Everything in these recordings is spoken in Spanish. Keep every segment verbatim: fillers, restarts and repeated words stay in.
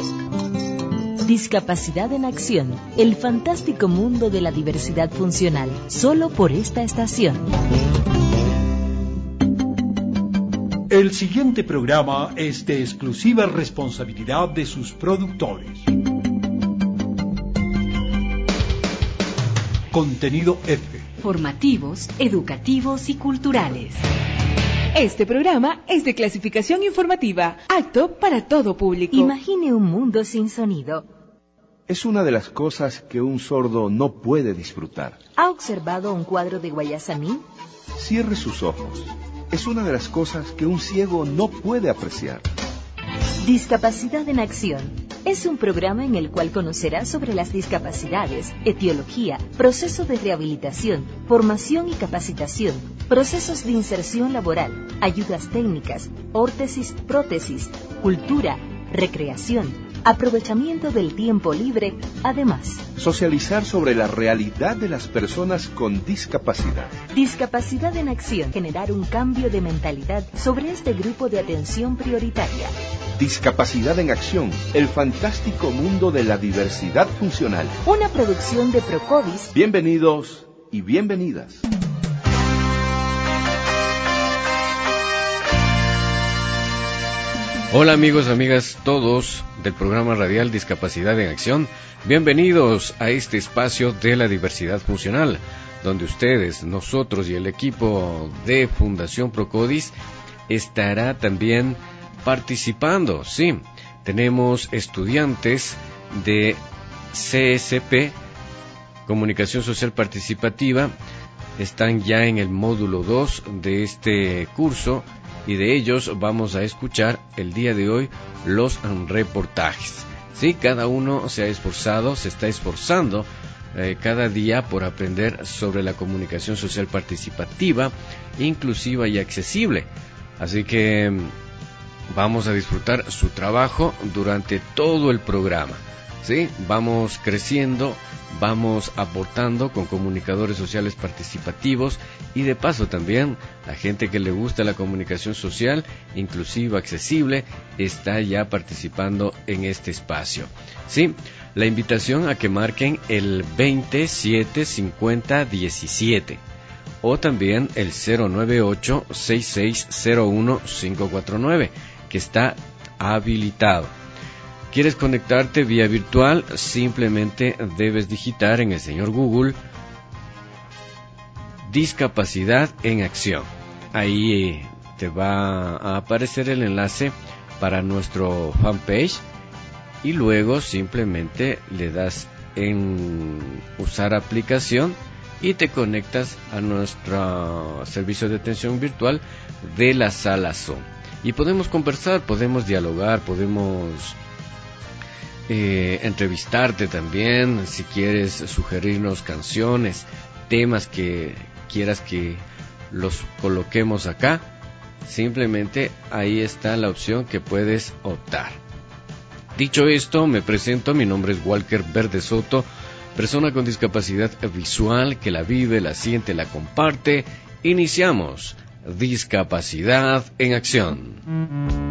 Discapacidad en Acción, el fantástico mundo de la diversidad funcional, solo por esta estación. El siguiente programa es de exclusiva responsabilidad de sus productores. Contenido F. Formativos, educativos y culturales. Este programa es de clasificación informativa, apto para todo público. Imagine un mundo sin sonido. Es una de las cosas que un sordo no puede disfrutar. ¿Ha observado un cuadro de Guayasamín? Cierre sus ojos. Es una de las cosas que un ciego no puede apreciar. Discapacidad en Acción. Es un programa en el cual conocerás sobre las discapacidades, etiología, proceso de rehabilitación, formación y capacitación, procesos de inserción laboral, ayudas técnicas, órtesis, prótesis, cultura, recreación, aprovechamiento del tiempo libre, además. Socializar sobre la realidad de las personas con discapacidad. Discapacidad en Acción. Generar un cambio de mentalidad sobre este grupo de atención prioritaria. Discapacidad en Acción, el fantástico mundo de la diversidad funcional. Una producción de Procovis. Bienvenidos y bienvenidas. Hola amigos, amigas, todos del programa radial Discapacidad en Acción. Bienvenidos a este espacio de la diversidad funcional, donde ustedes, nosotros y el equipo de Fundación Procodis estará también participando. Sí, tenemos estudiantes de C S P, Comunicación Social Participativa, están ya en el módulo dos de este curso y de ellos vamos a escuchar el día de hoy los reportajes. Sí, cada uno se ha esforzado, se está esforzando eh, cada día por aprender sobre la comunicación social participativa, inclusiva y accesible. Así que vamos a disfrutar su trabajo durante todo el programa. ¿Sí? Vamos creciendo, vamos aportando con comunicadores sociales participativos y de paso también la gente que le gusta la comunicación social, inclusiva, accesible, está ya participando en este espacio. ¿Sí? La invitación a que marquen el veinte siete cincuenta diecisiete o también el cero nueve ocho seis seis cero uno cinco cuatro nueve, que está habilitado. ¿Quieres conectarte vía virtual? Simplemente debes digitar en el señor Google Discapacidad en Acción. Ahí te va a aparecer el enlace para nuestro fanpage y luego simplemente le das en usar aplicación y te conectas a nuestro servicio de atención virtual de la sala Zoom. Y podemos conversar, podemos dialogar, podemos Eh, entrevistarte también, si quieres sugerirnos canciones, temas que quieras que los coloquemos acá, simplemente ahí está la opción que puedes optar. Dicho esto, me presento, mi nombre es Walker Verde Soto, persona con discapacidad visual que la vive, la siente, la comparte. Iniciamos Discapacidad en Acción.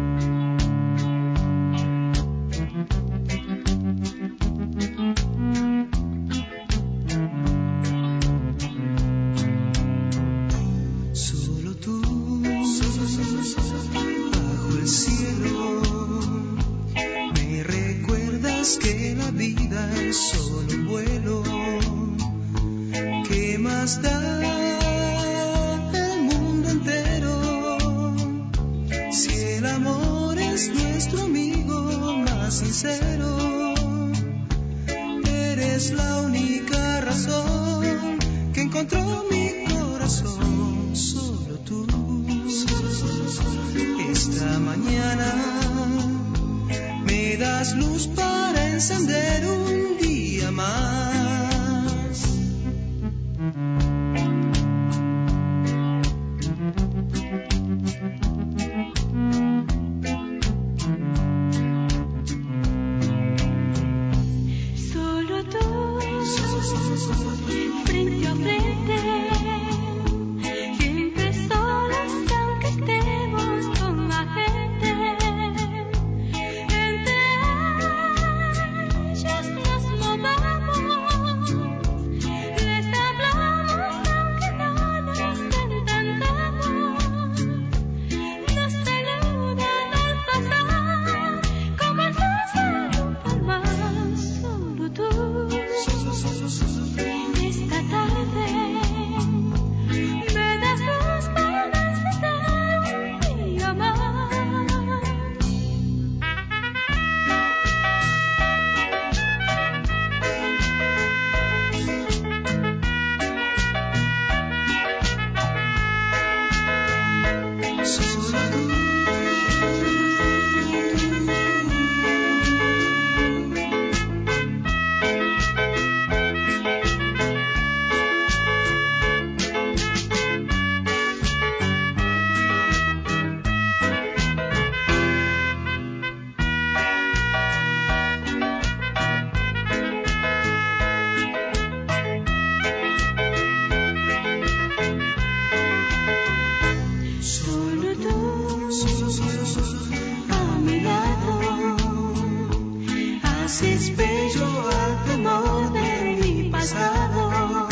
Haces bello al temor de mi pasado.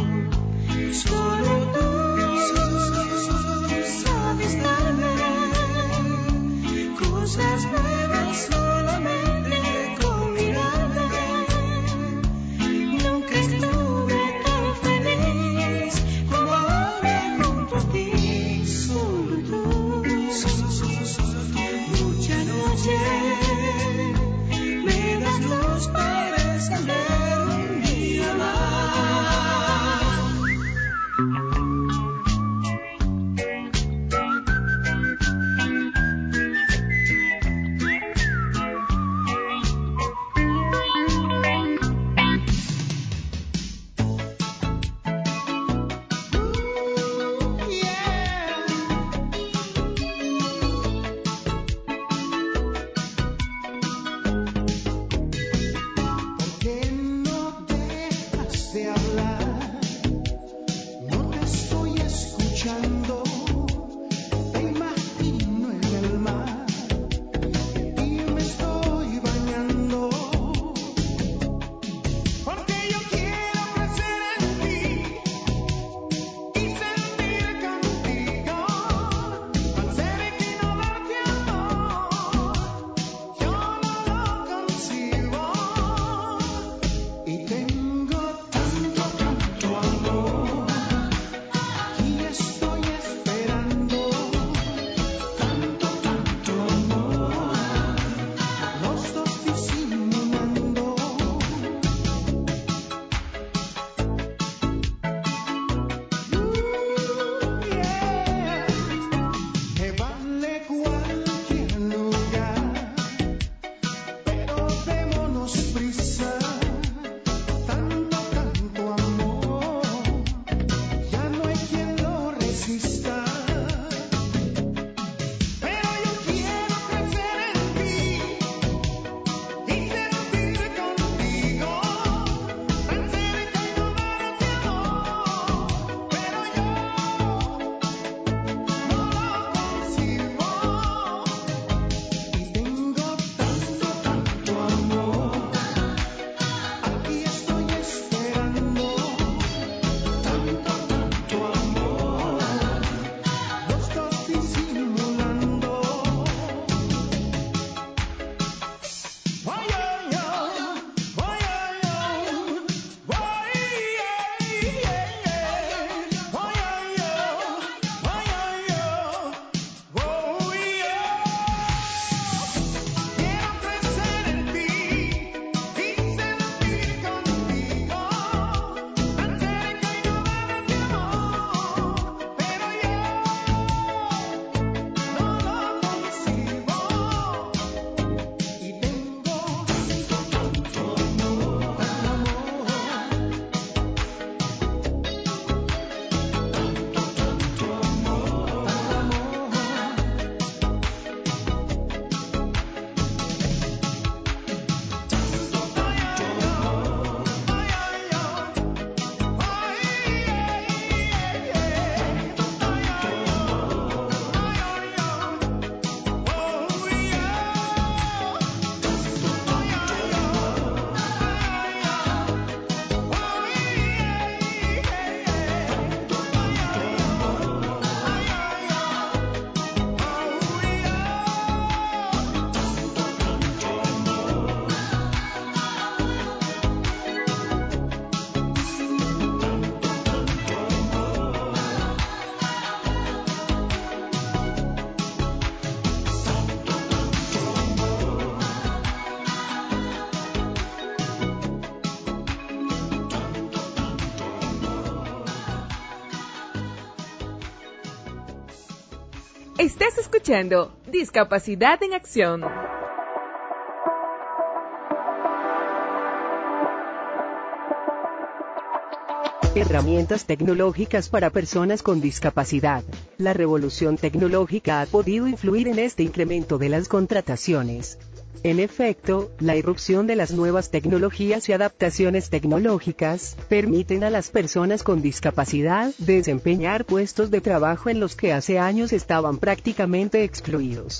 Solo tú sabes darme cosas nuevas solamente con mirarme. Nunca estuve tan feliz como ahora junto a ti. Solo tú, mucha noche me das luz para encender un día más. Estás escuchando Discapacidad en Acción. Herramientas tecnológicas para personas con discapacidad. La revolución tecnológica ha podido influir en este incremento de las contrataciones. En efecto, la irrupción de las nuevas tecnologías y adaptaciones tecnológicas permiten a las personas con discapacidad desempeñar puestos de trabajo en los que hace años estaban prácticamente excluidos.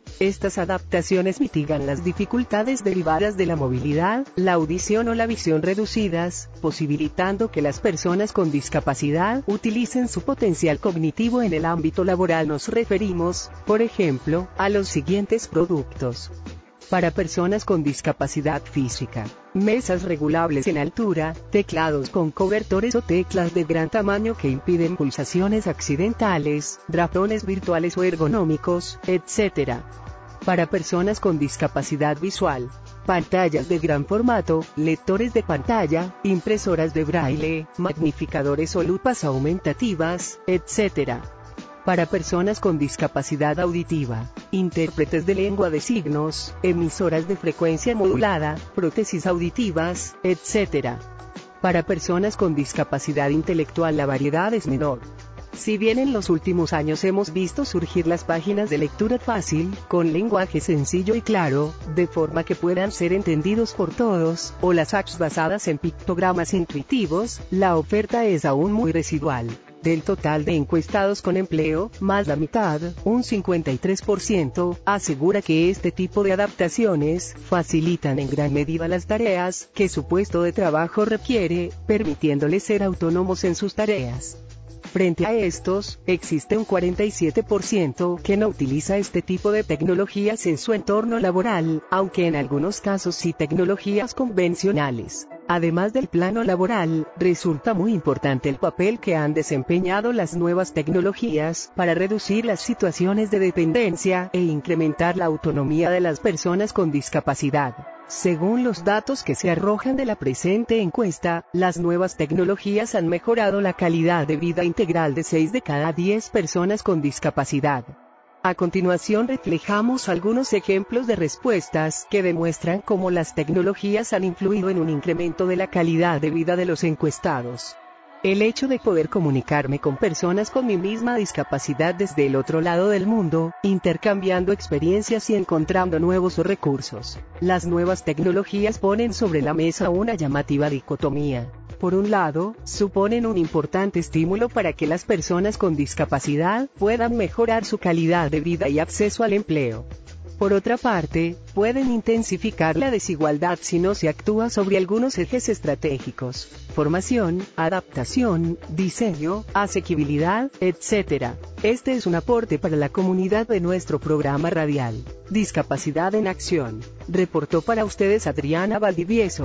Estas adaptaciones mitigan las dificultades derivadas de la movilidad, la audición o la visión reducidas, posibilitando que las personas con discapacidad utilicen su potencial cognitivo en el ámbito laboral. Nos referimos, por ejemplo, a los siguientes productos. Para personas con discapacidad física: mesas regulables en altura, teclados con cobertores o teclas de gran tamaño que impiden pulsaciones accidentales, ratones virtuales o ergonómicos, etcétera. Para personas con discapacidad visual: pantallas de gran formato, lectores de pantalla, impresoras de braille, magnificadores o lupas aumentativas, etcétera. Para personas con discapacidad auditiva: intérpretes de lengua de signos, emisoras de frecuencia modulada, prótesis auditivas, etcétera. Para personas con discapacidad intelectual la variedad es menor. Si bien en los últimos años hemos visto surgir las páginas de lectura fácil, con lenguaje sencillo y claro, de forma que puedan ser entendidos por todos, o las apps basadas en pictogramas intuitivos, la oferta es aún muy residual. Del total de encuestados con empleo, más la mitad, un cincuenta y tres por ciento, asegura que este tipo de adaptaciones facilitan en gran medida las tareas que su puesto de trabajo requiere, permitiéndoles ser autónomos en sus tareas. Frente a estos, existe un cuarenta y siete por ciento que no utiliza este tipo de tecnologías en su entorno laboral, aunque en algunos casos sí tecnologías convencionales. Además del plano laboral, resulta muy importante el papel que han desempeñado las nuevas tecnologías para reducir las situaciones de dependencia e incrementar la autonomía de las personas con discapacidad. Según los datos que se arrojan de la presente encuesta, las nuevas tecnologías han mejorado la calidad de vida integral de seis de cada diez personas con discapacidad. A continuación reflejamos algunos ejemplos de respuestas que demuestran cómo las tecnologías han influido en un incremento de la calidad de vida de los encuestados. El hecho de poder comunicarme con personas con mi misma discapacidad desde el otro lado del mundo, intercambiando experiencias y encontrando nuevos recursos. Las nuevas tecnologías ponen sobre la mesa una llamativa dicotomía. Por un lado, suponen un importante estímulo para que las personas con discapacidad puedan mejorar su calidad de vida y acceso al empleo. Por otra parte, pueden intensificar la desigualdad si no se actúa sobre algunos ejes estratégicos: formación, adaptación, diseño, asequibilidad, etcétera. Este es un aporte para la comunidad de nuestro programa radial, Discapacidad en Acción. Reportó para ustedes Adriana Valdivieso.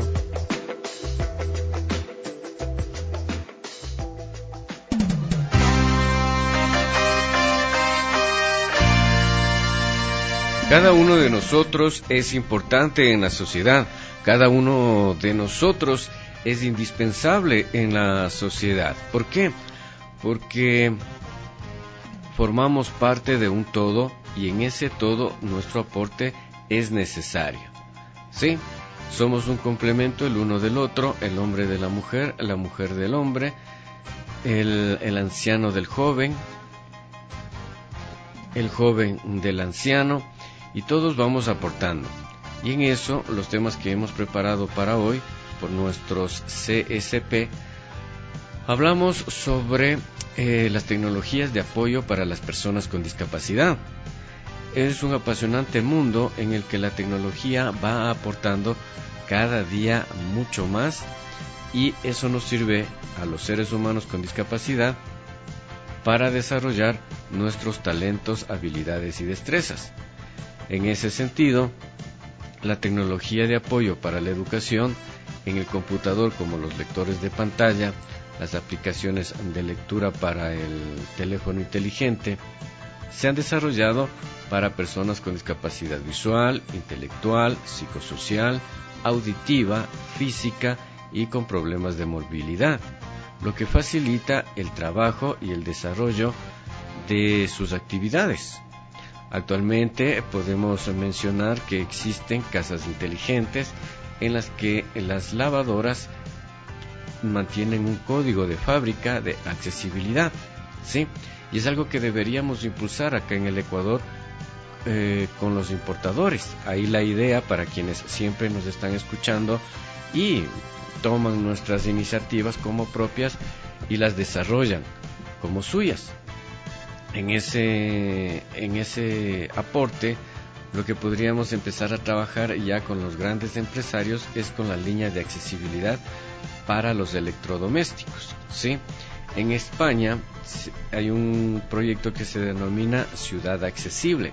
Cada uno de nosotros es importante en la sociedad, cada uno de nosotros es indispensable en la sociedad. ¿Por qué? Porque formamos parte de un todo y en ese todo nuestro aporte es necesario. ¿Sí? Somos un complemento el uno del otro, el hombre de la mujer, la mujer del hombre, el, el anciano del joven, el joven del anciano, y todos vamos aportando. Y en eso, los temas que hemos preparado para hoy, por nuestros C S P, hablamos sobre eh, las tecnologías de apoyo para las personas con discapacidad. Es un apasionante mundo en el que la tecnología va aportando cada día mucho más, y eso nos sirve a los seres humanos con discapacidad para desarrollar nuestros talentos, habilidades y destrezas. En ese sentido, la tecnología de apoyo para la educación en el computador, como los lectores de pantalla, las aplicaciones de lectura para el teléfono inteligente, se han desarrollado para personas con discapacidad visual, intelectual, psicosocial, auditiva, física y con problemas de movilidad, lo que facilita el trabajo y el desarrollo de sus actividades. Actualmente podemos mencionar que existen casas inteligentes en las que las lavadoras mantienen un código de fábrica de accesibilidad, ¿sí? Y es algo que deberíamos impulsar acá en el Ecuador eh, con los importadores. Ahí la idea para quienes siempre nos están escuchando y toman nuestras iniciativas como propias y las desarrollan como suyas. En ese, en ese aporte lo que podríamos empezar a trabajar ya con los grandes empresarios es con la línea de accesibilidad para los electrodomésticos, ¿sí? En España hay un proyecto que se denomina Ciudad Accesible.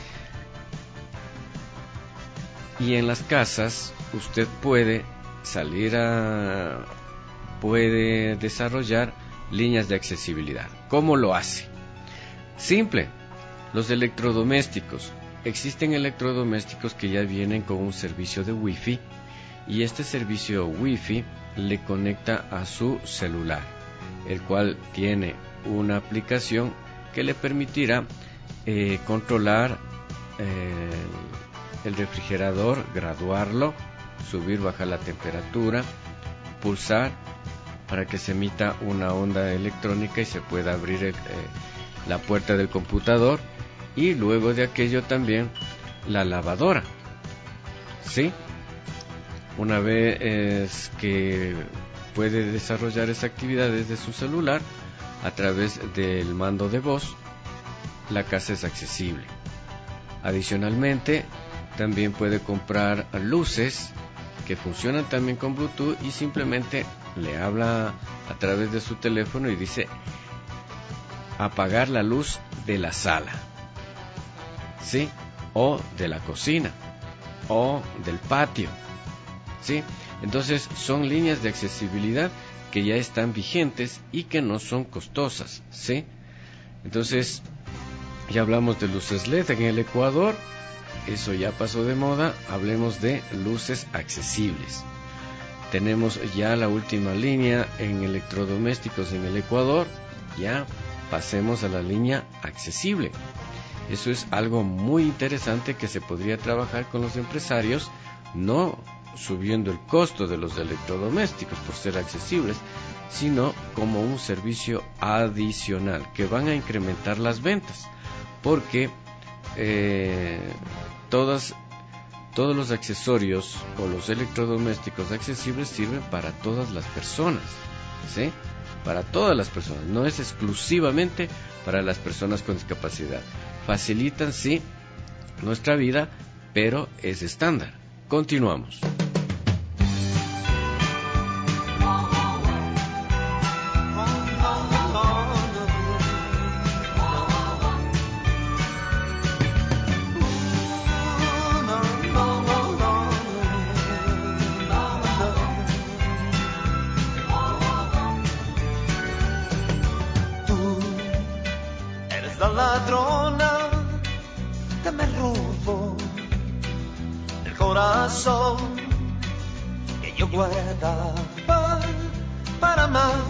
Y en las casas usted puede salir a... puede desarrollar líneas de accesibilidad. ¿Cómo lo hace? Simple. Los electrodomésticos. Existen electrodomésticos que ya vienen con un servicio de Wi-Fi y este servicio Wi-Fi le conecta a su celular, el cual tiene una aplicación que le permitirá eh, controlar eh, el refrigerador, graduarlo, subir, bajar la temperatura, pulsar para que se emita una onda electrónica y se pueda abrir el, eh, la puerta del computador, y luego de aquello también la lavadora, ¿sí? Una vez que puede desarrollar esa actividad desde su celular a través del mando de voz, la casa es accesible. Adicionalmente, también puede comprar luces que funcionan también con Bluetooth y simplemente le habla a través de su teléfono y dice apagar la luz de la sala, ¿sí? O de la cocina o del patio, ¿sí? Entonces son líneas de accesibilidad que ya están vigentes y que no son costosas, ¿sí? Entonces ya hablamos de luces L E D en el Ecuador, eso ya pasó de moda. Hablemos de luces accesibles. Tenemos ya la última línea en electrodomésticos en el Ecuador, ya pasemos a la línea accesible. Eso es algo muy interesante que se podría trabajar con los empresarios, no subiendo el costo de los electrodomésticos por ser accesibles, sino como un servicio adicional que van a incrementar las ventas, porque eh, todas, todos los accesorios o los electrodomésticos accesibles sirven para todas las personas, ¿sí? Para todas las personas, no es exclusivamente para las personas con discapacidad. Facilitan, sí, nuestra vida, pero es estándar. Continuamos. Ladrona que me robó el corazón que yo guardaba para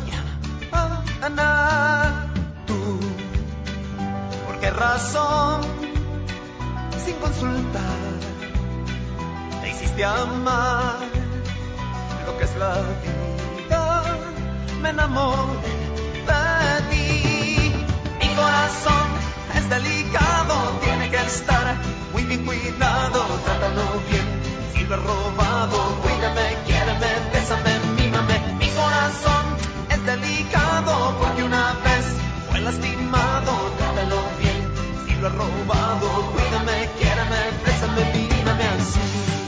mañana. Tú, ¿por qué razón, sin consultar, te hiciste amar lo que es la vida? Me enamoré de ti, mi corazón es delicado, tiene que estar muy bien cuidado, trátalo bien, si lo he robado, cuídame, quiéreme, bésame, mímame. Mi corazón es delicado, porque una vez fue lastimado, trátalo bien, si lo he robado, cuídame, quiéreme, bésame, mímame así.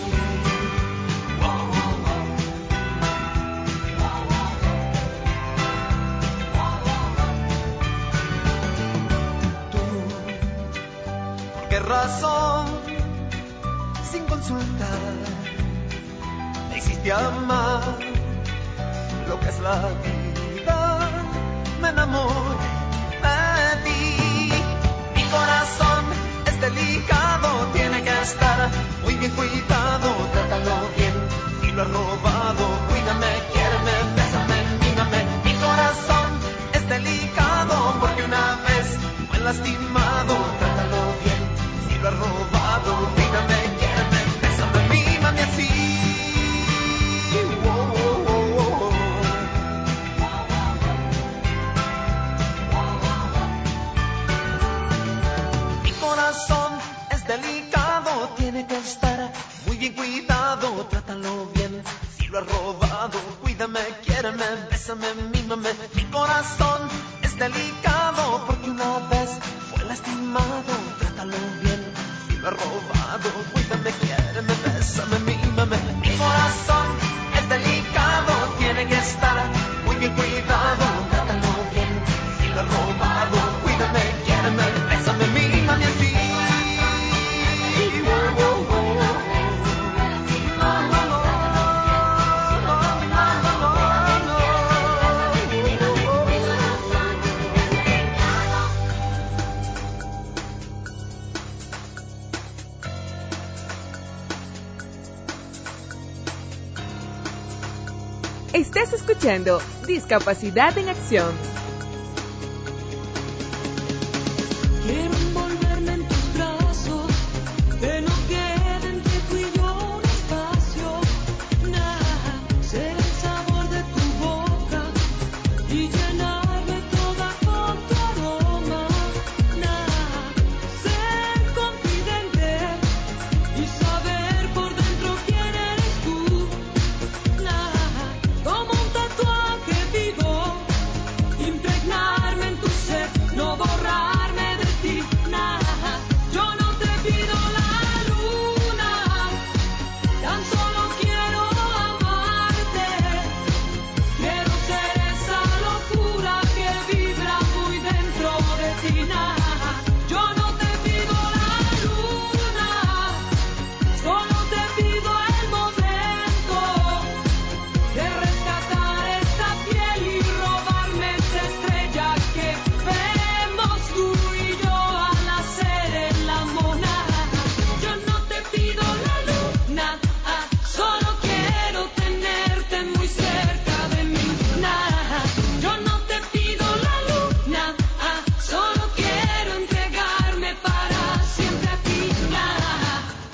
¿Qué razón, sin consultar, me hiciste amar lo que es la vida? Me enamoré de ti, mi corazón es delicado, tiene que estar muy bien cuidado, trátalo bien, si lo he robado, cuídame, quiéreme, bésame, mímame. Mi corazón es delicado, porque una vez fue lastimado, trátalo bien, si lo he robado, cuídame, quiéreme, bésame, mímame así. Oh, oh, oh, oh. Mi corazón es delicado, tiene que estar muy bien cuidado, trátalo bien, si lo he robado, cuídame, quiéreme, bésame, mímame. Mi corazón es delicado, porque una vez fue lastimado, trátalo bien, si lo lo he robado. Cuídame, quiéreme, bésame, mímame. Mi corazón es delicado, tiene que estar muy bien cuidado. Trátalo bien, si lo he robado. Cuídame, quiéreme, bésame, mímame así. Estás escuchando Discapacidad en Acción. Quiero envolverme en tus brazos, que no quede entre tú y yo un espacio. Nada, ser el sabor de tu boca y llenarme toda con tu aroma. Nada, ser confidente y saber por dentro quién eres tú. Nada, como un tatuaje vivo, impregnarme en tu ser, no borrarme de ti. Nada, yo no te pido la luna, tan solo quiero amarte. Quiero ser esa locura que vibra muy dentro de ti. Nada, yo no te pido la luna, solo te pido el momento de rescatar esta piel y robarme esa estrella que vemos tú y yo al hacer el amor. Nada, yo no te pido la luna, ah, solo quiero tenerte muy cerca de mí. Nada, yo no te pido la luna, ah, solo quiero entregarme para siempre a ti. Nada.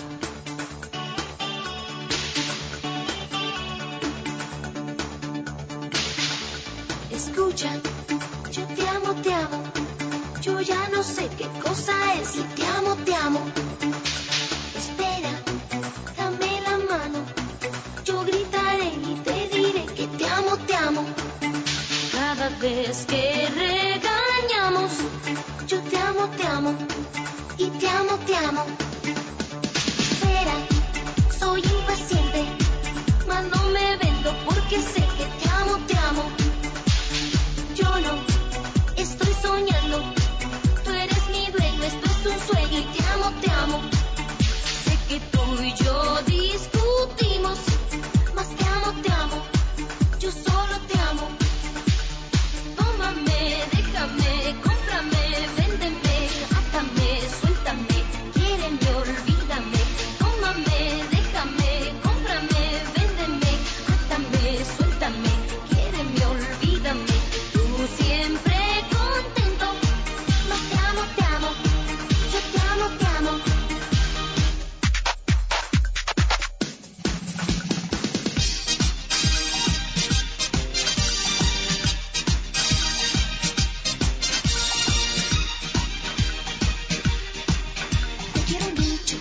Escucha, yo te amo, te amo. Yo ya no sé qué cosa es y te amo, te amo. Espera, dame la mano. Yo gritaré y te diré que te amo, te amo. Cada vez que regañamos, yo te amo, te amo. Y te amo, te amo. Espera, soy impaciente, mas no me vendo porque sé que te amo, te amo. Yo no estoy soñando, tú eres mi dueño, esto es un sueño y te amo, te amo. Sé que tú y yo discutimos, mas te amo, te amo, yo solo te amo. Tómame, déjame, cómprame, véndeme, átame, suéltame, quiéreme, olvídame. Tómame, déjame, cómprame, véndeme, átame, suéltame, quiéreme, olvídame. Tú siempre contento, mas te amo, te amo, yo te amo, te amo. Te quiero mucho,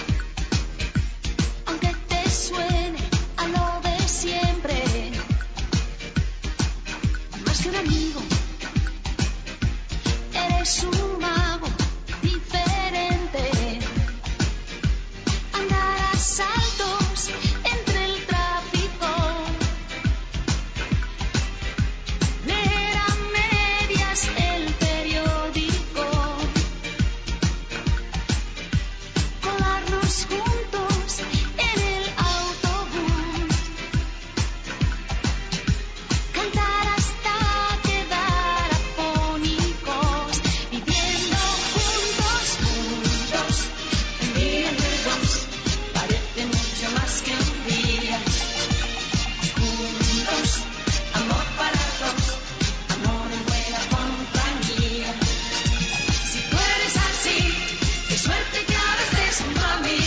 aunque te suene a lo de siempre. Más que un amigo, eres un mago diferente. Andar a saltos entre el tráfico, leer a medias el periódico, colarnos juntos en el autobús, cantar hasta quedar afónicos, viviendo juntos, juntos, en día entre dos, parece mucho más que un día. Juntos, amor para dos, amor en buena compañía. Si tú eres así, qué suerte que ahora estés junto a mí.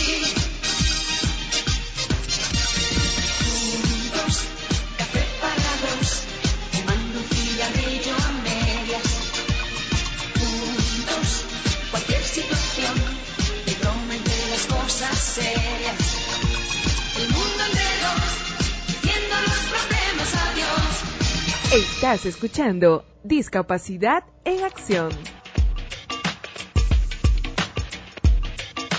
Juntos, café para dos, fumando un cigarrillo a medias. Juntos, cualquier situación, de broma entre las cosas serias. El mundo entre dos, diciendo los problemas a Dios. Estás escuchando Discapacidad en Acción.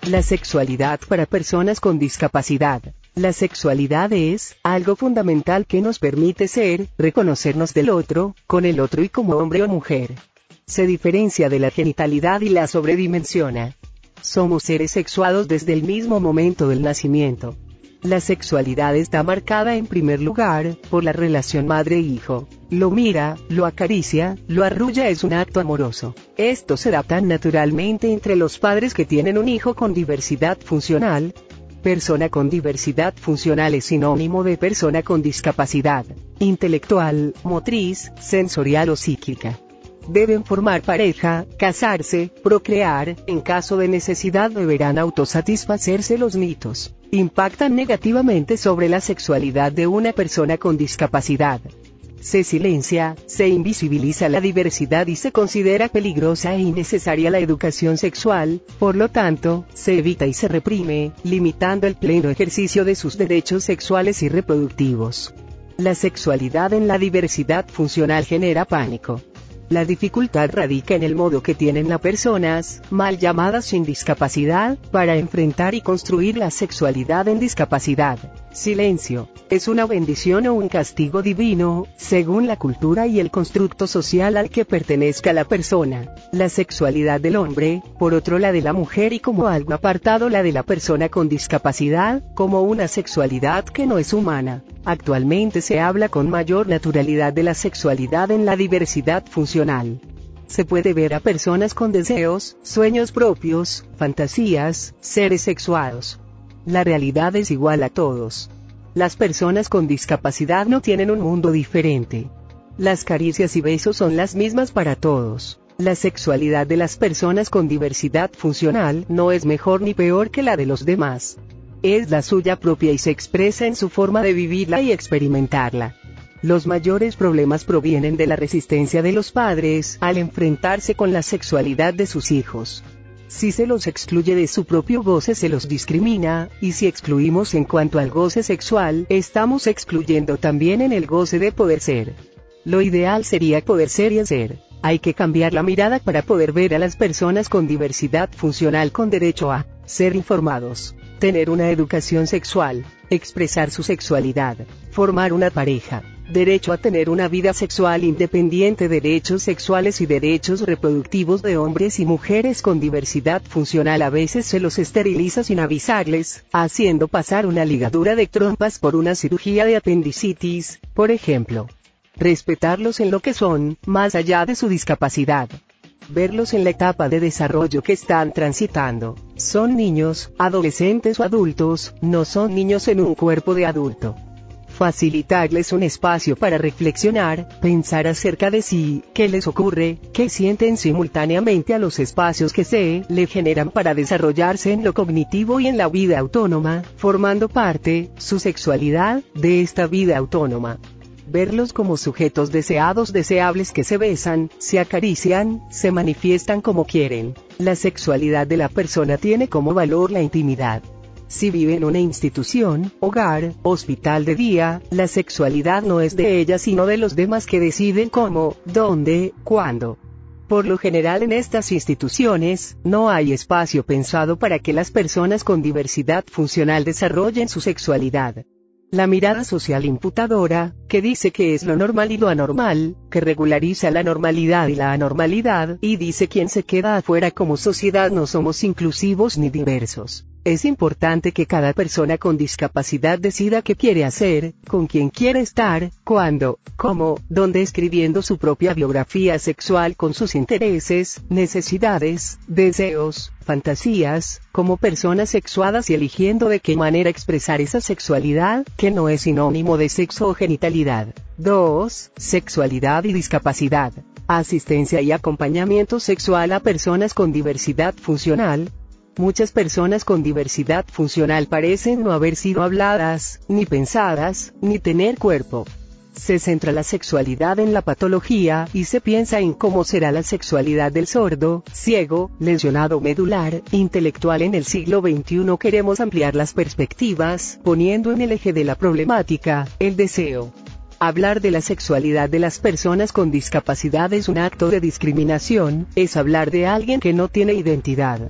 La sexualidad para personas con discapacidad. La sexualidad es algo fundamental que nos permite ser, reconocernos del otro, con el otro y como hombre o mujer. Se diferencia de la genitalidad y la sobredimensiona. Somos seres sexuados desde el mismo momento del nacimiento. La sexualidad está marcada en primer lugar, por la relación madre-hijo. Lo mira, lo acaricia, lo arrulla, es un acto amoroso. Esto se da tan naturalmente entre los padres que tienen un hijo con diversidad funcional. Persona con diversidad funcional es sinónimo de persona con discapacidad intelectual, motriz, sensorial o psíquica. Deben formar pareja, casarse, procrear, en caso de necesidad deberán autosatisfacerse. Los mitos impactan negativamente sobre la sexualidad de una persona con discapacidad. Se silencia, se invisibiliza la diversidad y se considera peligrosa e innecesaria la educación sexual, por lo tanto, se evita y se reprime, limitando el pleno ejercicio de sus derechos sexuales y reproductivos. La sexualidad en la diversidad funcional genera pánico. La dificultad radica en el modo que tienen las personas, mal llamadas sin discapacidad, para enfrentar y construir la sexualidad en discapacidad. Silencio. Es una bendición o un castigo divino, según la cultura y el constructo social al que pertenezca la persona. La sexualidad del hombre, por otro la de la mujer y como algo apartado la de la persona con discapacidad, como una sexualidad que no es humana. Actualmente se habla con mayor naturalidad de la sexualidad en la diversidad funcional. Se puede ver a personas con deseos, sueños propios, fantasías, seres sexuados. La realidad es igual a todos. Las personas con discapacidad no tienen un mundo diferente. Las caricias y besos son las mismas para todos. La sexualidad de las personas con diversidad funcional no es mejor ni peor que la de los demás. Es la suya propia y se expresa en su forma de vivirla y experimentarla. Los mayores problemas provienen de la resistencia de los padres al enfrentarse con la sexualidad de sus hijos. Si se los excluye de su propio goce se los discrimina, y si excluimos en cuanto al goce sexual, estamos excluyendo también en el goce de poder ser. Lo ideal sería poder ser y hacer. Hay que cambiar la mirada para poder ver a las personas con diversidad funcional con derecho a ser informados, tener una educación sexual, expresar su sexualidad, formar una pareja, derecho a tener una vida sexual independiente, derechos sexuales y derechos reproductivos de hombres y mujeres con diversidad funcional. A veces se los esteriliza sin avisarles, haciendo pasar una ligadura de trompas por una cirugía de apendicitis, por ejemplo. Respetarlos en lo que son, más allá de su discapacidad. Verlos en la etapa de desarrollo que están transitando. Son niños, adolescentes o adultos, no son niños en un cuerpo de adulto. Facilitarles un espacio para reflexionar, pensar acerca de sí, qué les ocurre, qué sienten simultáneamente a los espacios que se le generan para desarrollarse en lo cognitivo y en la vida autónoma, formando parte, su sexualidad, de esta vida autónoma. Verlos como sujetos deseados, deseables que se besan, se acarician, se manifiestan como quieren. La sexualidad de la persona tiene como valor la intimidad. Si vive en una institución, hogar, hospital de día, la sexualidad no es de ella sino de los demás que deciden cómo, dónde, cuándo. Por lo general en estas instituciones, no hay espacio pensado para que las personas con diversidad funcional desarrollen su sexualidad. La mirada social imputadora, que dice que es lo normal y lo anormal, que regulariza la normalidad y la anormalidad, y dice quién se queda afuera. Como sociedad no somos inclusivos ni diversos. Es importante que cada persona con discapacidad decida qué quiere hacer, con quién quiere estar, cuándo, cómo, dónde, escribiendo su propia biografía sexual con sus intereses, necesidades, deseos, fantasías, como personas sexuadas y eligiendo de qué manera expresar esa sexualidad, que no es sinónimo de sexo o genitalidad. dos. Sexualidad y discapacidad. Asistencia y acompañamiento sexual a personas con diversidad funcional. Muchas personas con diversidad funcional parecen no haber sido habladas, ni pensadas, ni tener cuerpo. Se centra la sexualidad en la patología, y se piensa en cómo será la sexualidad del sordo, ciego, lesionado medular, intelectual. En el siglo veintiuno queremos ampliar las perspectivas, poniendo en el eje de la problemática, el deseo. Hablar de la sexualidad de las personas con discapacidad es un acto de discriminación, es hablar de alguien que no tiene identidad.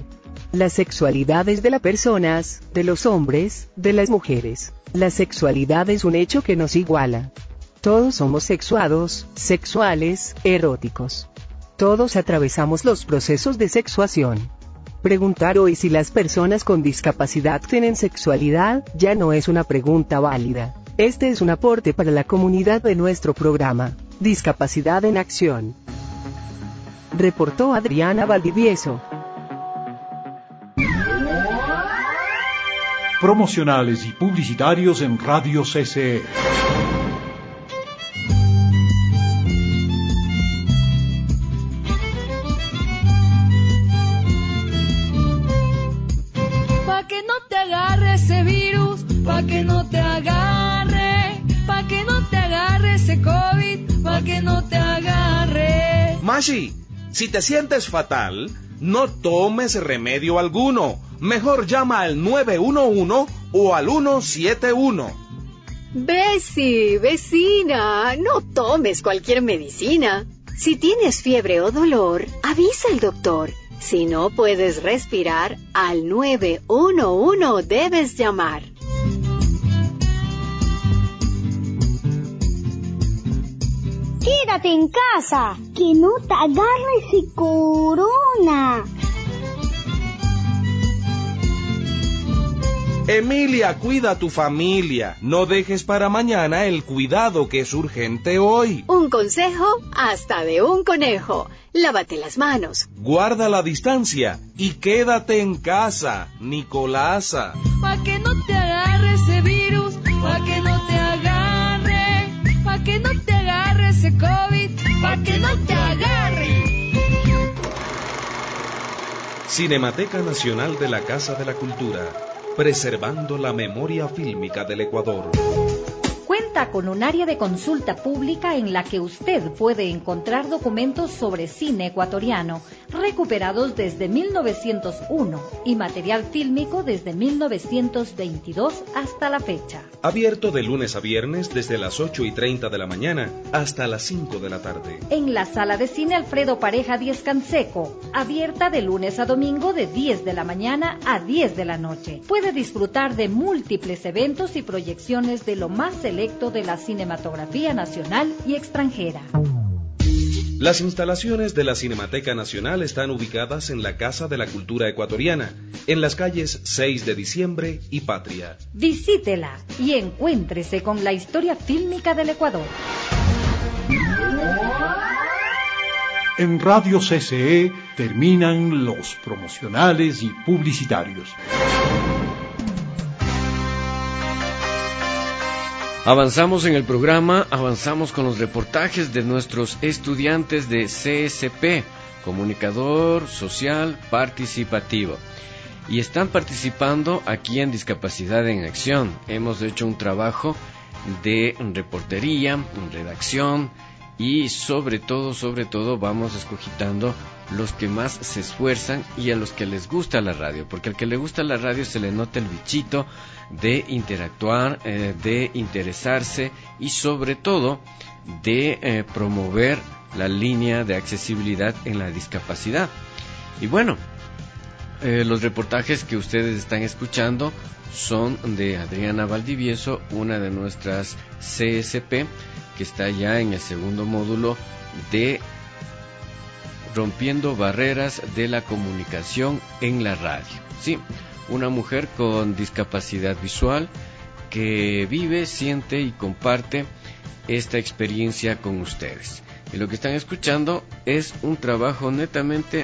Las sexualidades de las personas, de los hombres, de las mujeres. La sexualidad es un hecho que nos iguala. Todos somos sexuados, sexuales, eróticos. Todos atravesamos los procesos de sexuación. Preguntar hoy si las personas con discapacidad tienen sexualidad ya no es una pregunta válida. Este es un aporte para la comunidad de nuestro programa, Discapacidad en Acción. Reportó Adriana Valdivieso. Promocionales y publicitarios en Radio C C E. Pa' que no te agarre ese virus, pa' que no te agarre, pa' que no te agarre ese COVID, pa' que no te agarre. Mashi, si te sientes fatal, no tomes remedio alguno. Mejor llama al nueve uno uno o al uno siete uno. Besi, vecina, no tomes cualquier medicina. Si tienes fiebre o dolor, avisa al doctor. Si no puedes respirar, al nueve uno uno debes llamar. Quédate en casa, que no te agarre ese corona. Emilia, cuida a tu familia. No dejes para mañana el cuidado que es urgente hoy. Un consejo hasta de un conejo. Lávate las manos. Guarda la distancia y quédate en casa, Nicolasa. Pa' que no te agarre ese virus, pa' que no te agarre, pa' que no te agarre ese COVID, pa' que no te agarre. Cinemateca Nacional de la Casa de la Cultura, preservando la memoria fílmica del Ecuador. Cuenta con un área de consulta pública en la que usted puede encontrar documentos sobre cine ecuatoriano recuperados desde mil novecientos uno y material fílmico desde mil novecientos veintidós hasta la fecha. Abierto de lunes a viernes desde las ocho y treinta de la mañana hasta las cinco de la tarde. En la sala de cine Alfredo Pareja Díez Canseco, abierta de lunes a domingo de diez de la mañana a diez de la noche. Puede disfrutar de múltiples eventos y proyecciones de lo más selecto de la cinematografía nacional y extranjera. Las instalaciones de la Cinemateca Nacional están ubicadas en la Casa de la Cultura Ecuatoriana, en las calles seis de diciembre y Patria. Visítela y encuéntrese con la historia fílmica del Ecuador. En Radio C C E terminan los promocionales y publicitarios. Avanzamos en el programa, avanzamos con los reportajes de nuestros estudiantes de C S P, Comunicador Social Participativo. Y están participando aquí en Discapacidad en Acción. Hemos hecho un trabajo de reportería, redacción y sobre todo, sobre todo vamos escogitando los que más se esfuerzan y a los que les gusta la radio, porque al que le gusta la radio se le nota el bichito de interactuar, eh, de interesarse y sobre todo de eh, promover la línea de accesibilidad en la discapacidad. Y bueno, eh, los reportajes que ustedes están escuchando son de Adriana Valdivieso, una de nuestras C S P, que está ya en el segundo módulo de Rompiendo Barreras de la Comunicación en la Radio. Sí, una mujer con discapacidad visual que vive, siente y comparte esta experiencia con ustedes. Y lo que están escuchando es un trabajo netamente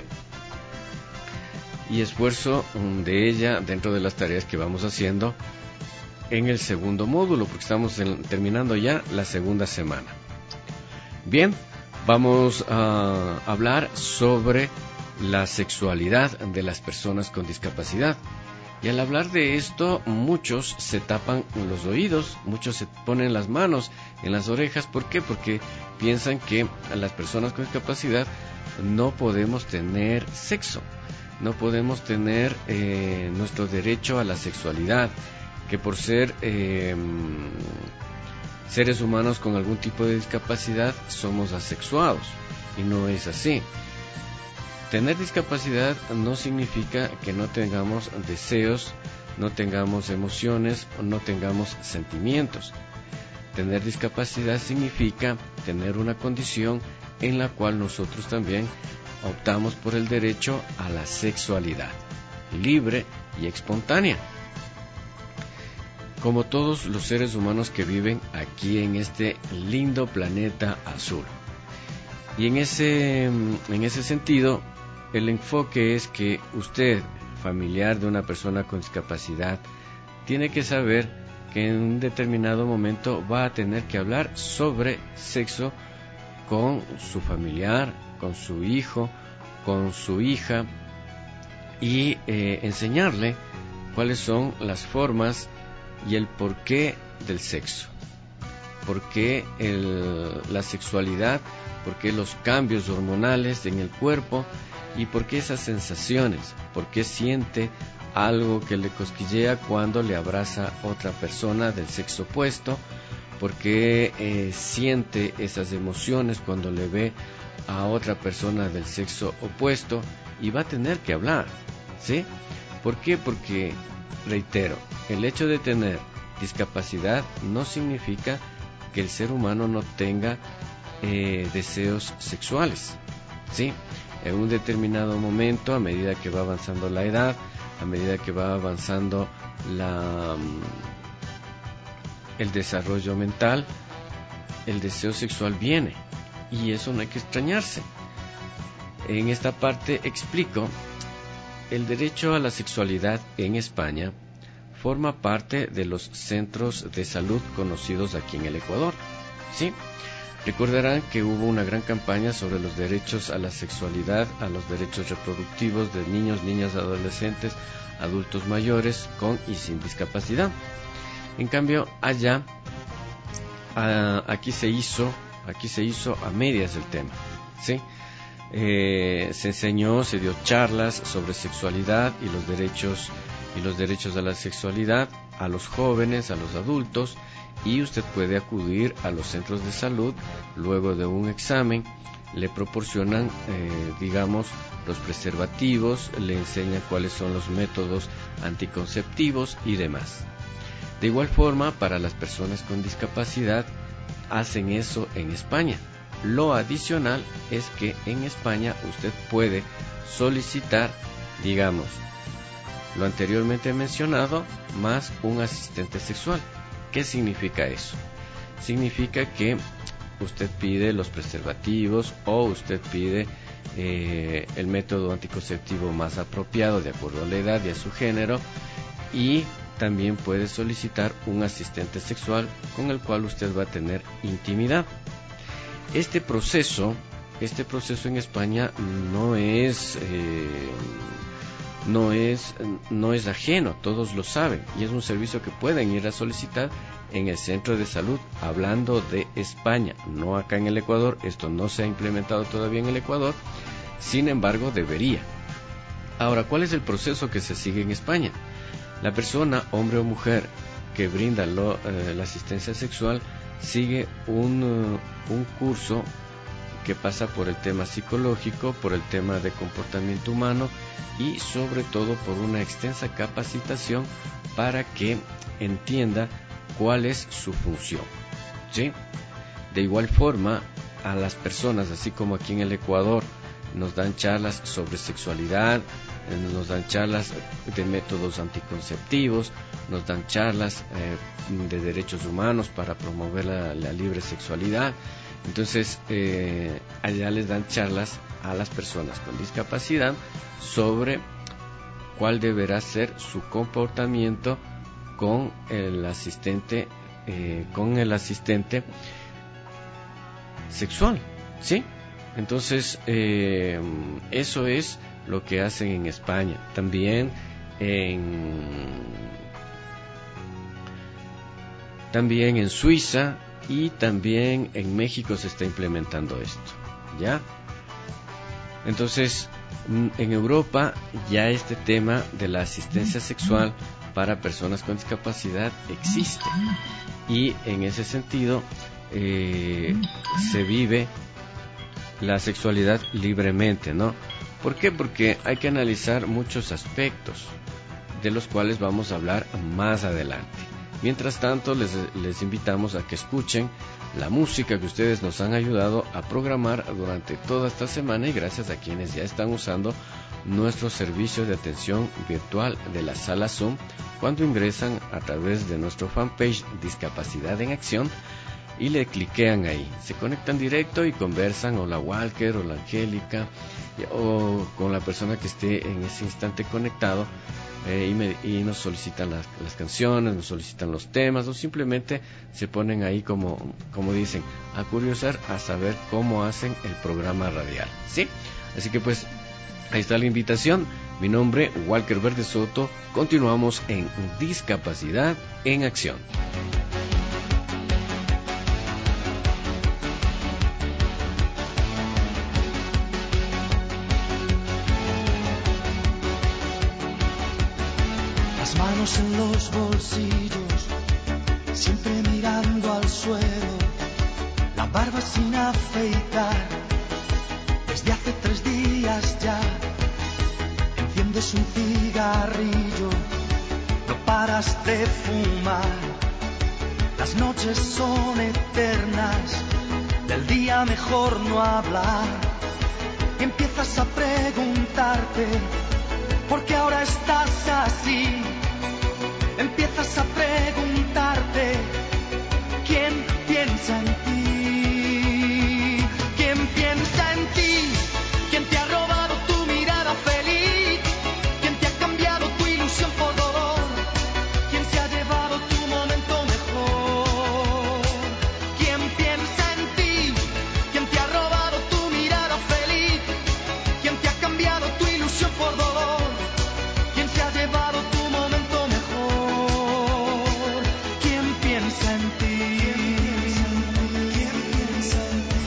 y esfuerzo de ella dentro de las tareas que vamos haciendo en el segundo módulo, porque estamos en, terminando ya la segunda semana. Bien, vamos a hablar sobre la sexualidad de las personas con discapacidad. Y al hablar de esto, muchos se tapan los oídos, muchos se ponen las manos en las orejas. ¿Por qué? Porque piensan que las personas con discapacidad no podemos tener sexo, no podemos tener eh, nuestro derecho a la sexualidad, que por ser eh, seres humanos con algún tipo de discapacidad somos asexuados, y no es así. tener discapacidad no significa que no tengamos deseos, no tengamos emociones o no tengamos sentimientos. Tener discapacidad significa tener una condición en la cual nosotros también optamos por el derecho a la sexualidad libre y espontánea, como todos los seres humanos que viven aquí en este lindo planeta azul. Y en ese, en ese sentido, el enfoque es que usted, familiar de una persona con discapacidad, tiene que saber que en un determinado momento va a tener que hablar sobre sexo con su familiar, con su hijo, con su hija, y eh, enseñarle cuáles son las formas y el porqué del sexo, por qué el, la sexualidad, por qué los cambios hormonales en el cuerpo y por qué esas sensaciones, por qué siente algo que le cosquillea cuando le abraza otra persona del sexo opuesto, por qué eh, siente esas emociones cuando le ve a otra persona del sexo opuesto, y va a tener que hablar, ¿sí? ¿Por qué? Porque, reitero, el hecho de tener discapacidad no significa que el ser humano no tenga eh, deseos sexuales, ¿sí? En un determinado momento, a medida que va avanzando la edad, a medida que va avanzando la, el desarrollo mental, el deseo sexual viene, y eso no hay que extrañarse. En esta parte explico, el derecho a la sexualidad en España forma parte de los centros de salud conocidos aquí en el Ecuador, ¿sí? Recordarán que hubo una gran campaña sobre los derechos a la sexualidad, a los derechos reproductivos de niños, niñas, adolescentes, adultos mayores con y sin discapacidad. En cambio, allá, a, aquí se hizo, aquí se hizo a medias el tema, ¿sí? Eh, se enseñó, se dio charlas sobre sexualidad y los derechos y los derechos a la sexualidad a los jóvenes, a los adultos, y usted puede acudir a los centros de salud luego de un examen. Le proporcionan, eh, digamos, los preservativos, le enseñan cuáles son los métodos anticonceptivos y demás. De igual forma, para las personas con discapacidad, hacen eso en España. Lo adicional es que en España usted puede solicitar, digamos, lo anteriormente mencionado, más un asistente sexual. ¿Qué significa eso? Significa que usted pide los preservativos o usted pide eh, el método anticonceptivo más apropiado de acuerdo a la edad y a su género, y también puede solicitar un asistente sexual con el cual usted va a tener intimidad. Este proceso, este proceso en España no es, eh, no es, no es ajeno, todos lo saben, y es un servicio que pueden ir a solicitar en el centro de salud, hablando de España, no acá en el Ecuador. Esto no se ha implementado todavía en el Ecuador, sin embargo debería. Ahora, ¿cuál es el proceso que se sigue en España? La persona, hombre o mujer, que brinda lo, eh, la asistencia sexual, sigue un, uh, un curso que pasa por el tema psicológico, por el tema de comportamiento humano y sobre todo por una extensa capacitación para que entienda cuál es su función, ¿sí? De igual forma, a las personas, así como aquí en el Ecuador nos dan charlas sobre sexualidad, nos dan charlas de métodos anticonceptivos, nos dan charlas eh, de derechos humanos para promover la, la libre sexualidad. Entonces, eh, allá les dan charlas a las personas con discapacidad sobre cuál deberá ser su comportamiento con el asistente, eh, con el asistente sexual, ¿sí? Entonces, eh, eso es lo que hacen en España. También en también en Suiza y también en México se está implementando esto, ¿ya? Entonces, en Europa ya este tema de la asistencia sexual para personas con discapacidad existe, y en ese sentido eh, se vive la sexualidad libremente, ¿no? ¿Por qué? Porque hay que analizar muchos aspectos, de los cuales vamos a hablar más adelante. Mientras tanto, les, les invitamos a que escuchen la música que ustedes nos han ayudado a programar durante toda esta semana, y gracias a quienes ya están usando nuestro servicio de atención virtual de la sala Zoom cuando ingresan a través de nuestro fanpage Discapacidad en Acción y le cliquean ahí. Se conectan directo y conversan, hola Walker, hola Angélica, o con la persona que esté en ese instante conectado. Eh, y, me, y nos solicitan las, las canciones, nos solicitan los temas, o simplemente se ponen ahí como, como dicen, a curiosar, a saber cómo hacen el programa radial, ¿sí? Así que pues, ahí está la invitación. Mi nombre, Walker Verde Soto. Continuamos en Discapacidad en Acción. Manos en los bolsillos, siempre mirando al suelo, la barba sin afeitar, desde hace tres días ya. Enciendes un cigarrillo, no paras de fumar, las noches son eternas, del día mejor no hablar, y empiezas a preguntarte, ¿por qué ahora estás así? Empiezas a preguntarte, ¿quién piensa en ti? ¿Quién piensa en ti? ¿Quién te ha robado tu mirada feliz? ¿Quién te ha cambiado tu ilusión por dolor? ¿Quién se ha llevado tu momento mejor? ¿Quién piensa en ti? ¿Quién te ha robado tu mirada feliz? ¿Quién te ha cambiado tu ilusión por dolor? ¿Quién se ha llevado tu momento mejor? ¿Quién piensa en ti? ¿Quién piensa en ti?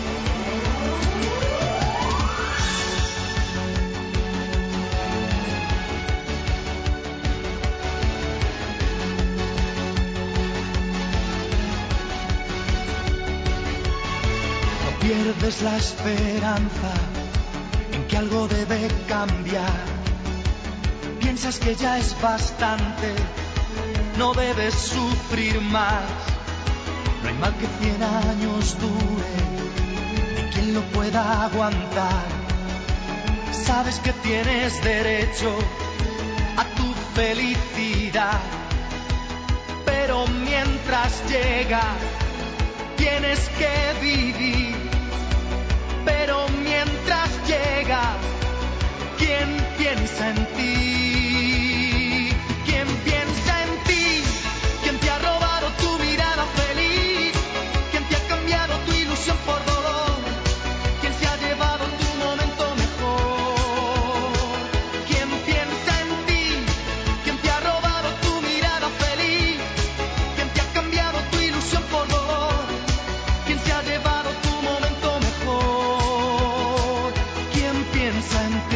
No pierdes la esperanza en que algo debe cambiar. Piensas que ya es bastante, no debes sufrir más. No hay mal que cien años dure, ni quien lo pueda aguantar. Sabes que tienes derecho a tu felicidad, pero mientras llega, tienes que vivir. Pero mientras llega, ¿quién piensa en ti? ¿Quién piensa en ti? ¿Quién te ha robado tu mirada feliz? ¿Quién te ha cambiado tu ilusión por dolor? ¿Quién se ha llevado tu momento mejor? ¿Quién piensa en ti? ¿Quién te ha robado tu mirada feliz? ¿Quién te ha cambiado tu ilusión por dolor? ¿Quién se ha llevado tu momento mejor? ¿Quién piensa en ti?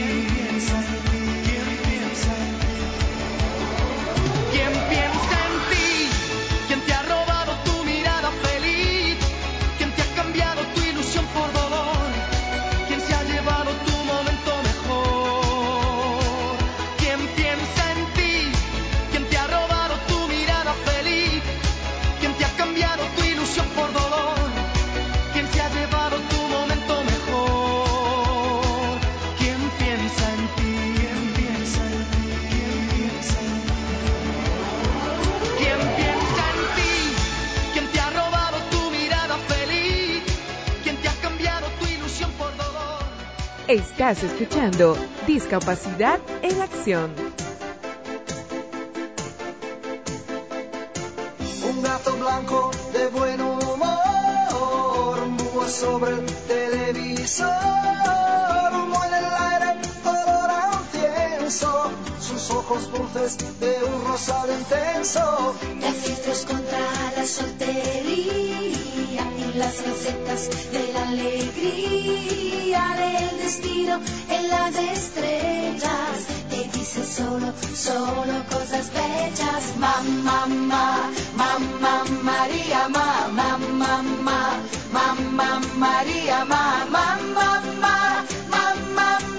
Estás escuchando Discapacidad en Acción. Un gato blanco de buen humor múa sobre el televisor, humo en el aire, olor a incienso, sus ojos dulces de un rosado intenso. De filtros contra la soltería y las recetas de la alegría del destino en las estrellas. Te dice solo, solo cosas bellas. Mamá, mamá, mamá María, mamá, mamá, mamá María, mamá, mamá, mamá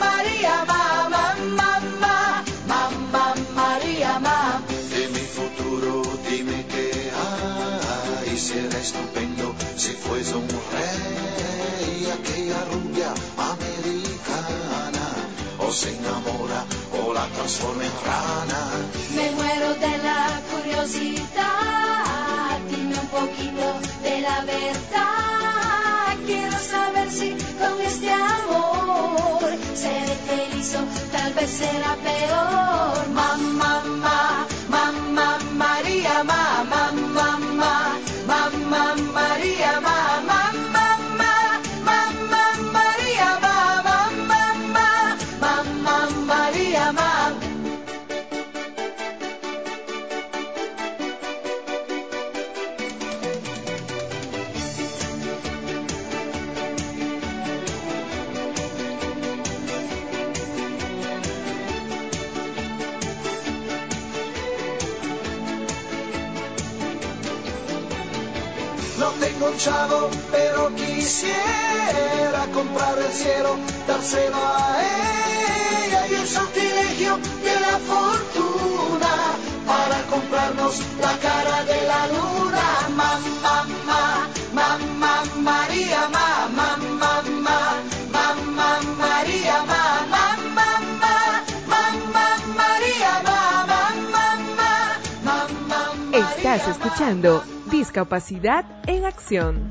y será estupendo si fuese un rey. Aquella rubia americana o se enamora o la transforma en rana. Me muero de la curiosidad, dime un poquito de la verdad. Quiero saber si con este amor seré feliz o tal vez será peor. Mamá, mamá, mamá, María, mamá, mamá, mamá, María, mamá, mamá, mamá, María, mamá, mamá, mamá, María, mamá. No tengo un chavo, pero quisiera comprar el cielo, dárselo a ella y el sortilegio de la fortuna para comprarnos la cara de la luna. Mamá, mamá, mamá, María, mamá, mamá, mamá, María, mamá, mamá, mamá, María, mamá, mamá, mamá, María. Estás escuchando Discapacidad en Acción.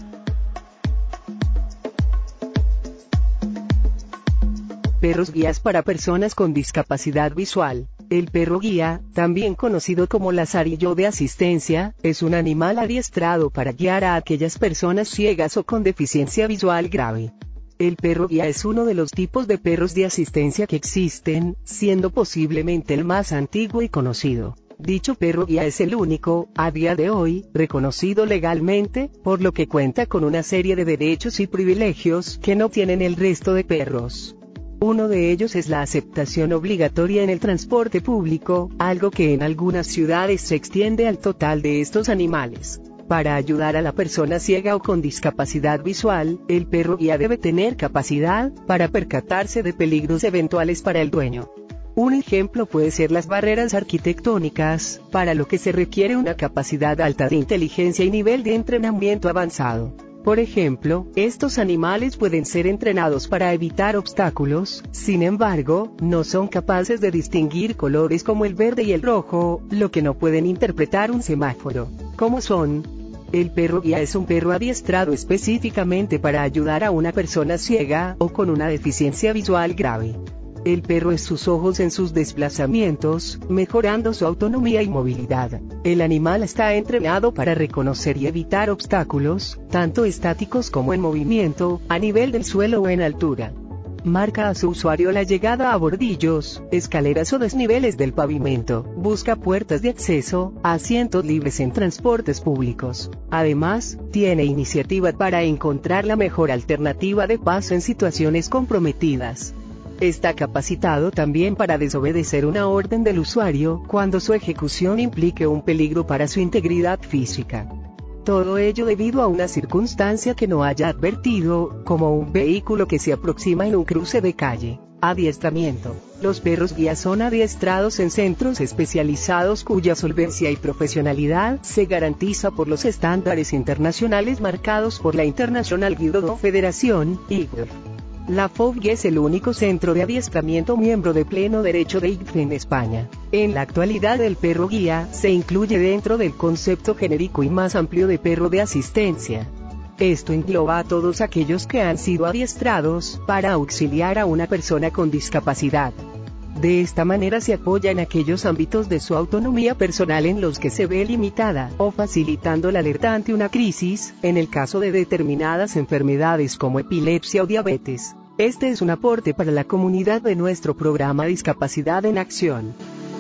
Perros guías para personas con discapacidad visual. El perro guía, también conocido como lazarillo de asistencia, es un animal adiestrado para guiar a aquellas personas ciegas o con deficiencia visual grave. El perro guía es uno de los tipos de perros de asistencia que existen, siendo posiblemente el más antiguo y conocido. Dicho perro guía es el único, a día de hoy, reconocido legalmente, por lo que cuenta con una serie de derechos y privilegios que no tienen el resto de perros. Uno de ellos es la aceptación obligatoria en el transporte público, algo que en algunas ciudades se extiende al total de estos animales. Para ayudar a la persona ciega o con discapacidad visual, el perro guía debe tener capacidad para percatarse de peligros eventuales para el dueño. Un ejemplo puede ser las barreras arquitectónicas, para lo que se requiere una capacidad alta de inteligencia y nivel de entrenamiento avanzado. Por ejemplo, estos animales pueden ser entrenados para evitar obstáculos, sin embargo, no son capaces de distinguir colores como el verde y el rojo, lo que no pueden interpretar un semáforo. ¿Cómo son? El perro guía es un perro adiestrado específicamente para ayudar a una persona ciega o con una deficiencia visual grave. El perro es sus ojos en sus desplazamientos, mejorando su autonomía y movilidad. El animal está entrenado para reconocer y evitar obstáculos, tanto estáticos como en movimiento, a nivel del suelo o en altura. Marca a su usuario la llegada a bordillos, escaleras o desniveles del pavimento. Busca puertas de acceso, asientos libres en transportes públicos. Además, tiene iniciativa para encontrar la mejor alternativa de paso en situaciones comprometidas. Está capacitado también para desobedecer una orden del usuario, cuando su ejecución implique un peligro para su integridad física. Todo ello debido a una circunstancia que no haya advertido, como un vehículo que se aproxima en un cruce de calle. Adiestramiento. Los perros guías son adiestrados en centros especializados cuya solvencia y profesionalidad se garantiza por los estándares internacionales marcados por la International Guide of Federation, I G F. La F O B G es el único centro de adiestramiento miembro de pleno derecho de I G F en España. En la actualidad el perro guía se incluye dentro del concepto genérico y más amplio de perro de asistencia. Esto engloba a todos aquellos que han sido adiestrados para auxiliar a una persona con discapacidad. De esta manera se apoya en aquellos ámbitos de su autonomía personal en los que se ve limitada, o facilitando la alerta ante una crisis, en el caso de determinadas enfermedades como epilepsia o diabetes. Este es un aporte para la comunidad de nuestro programa Discapacidad en Acción.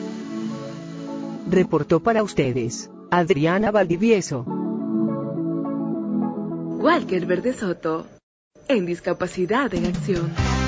Reportó para ustedes Adriana Valdivieso. Walker Verde Soto, en Discapacidad en Acción.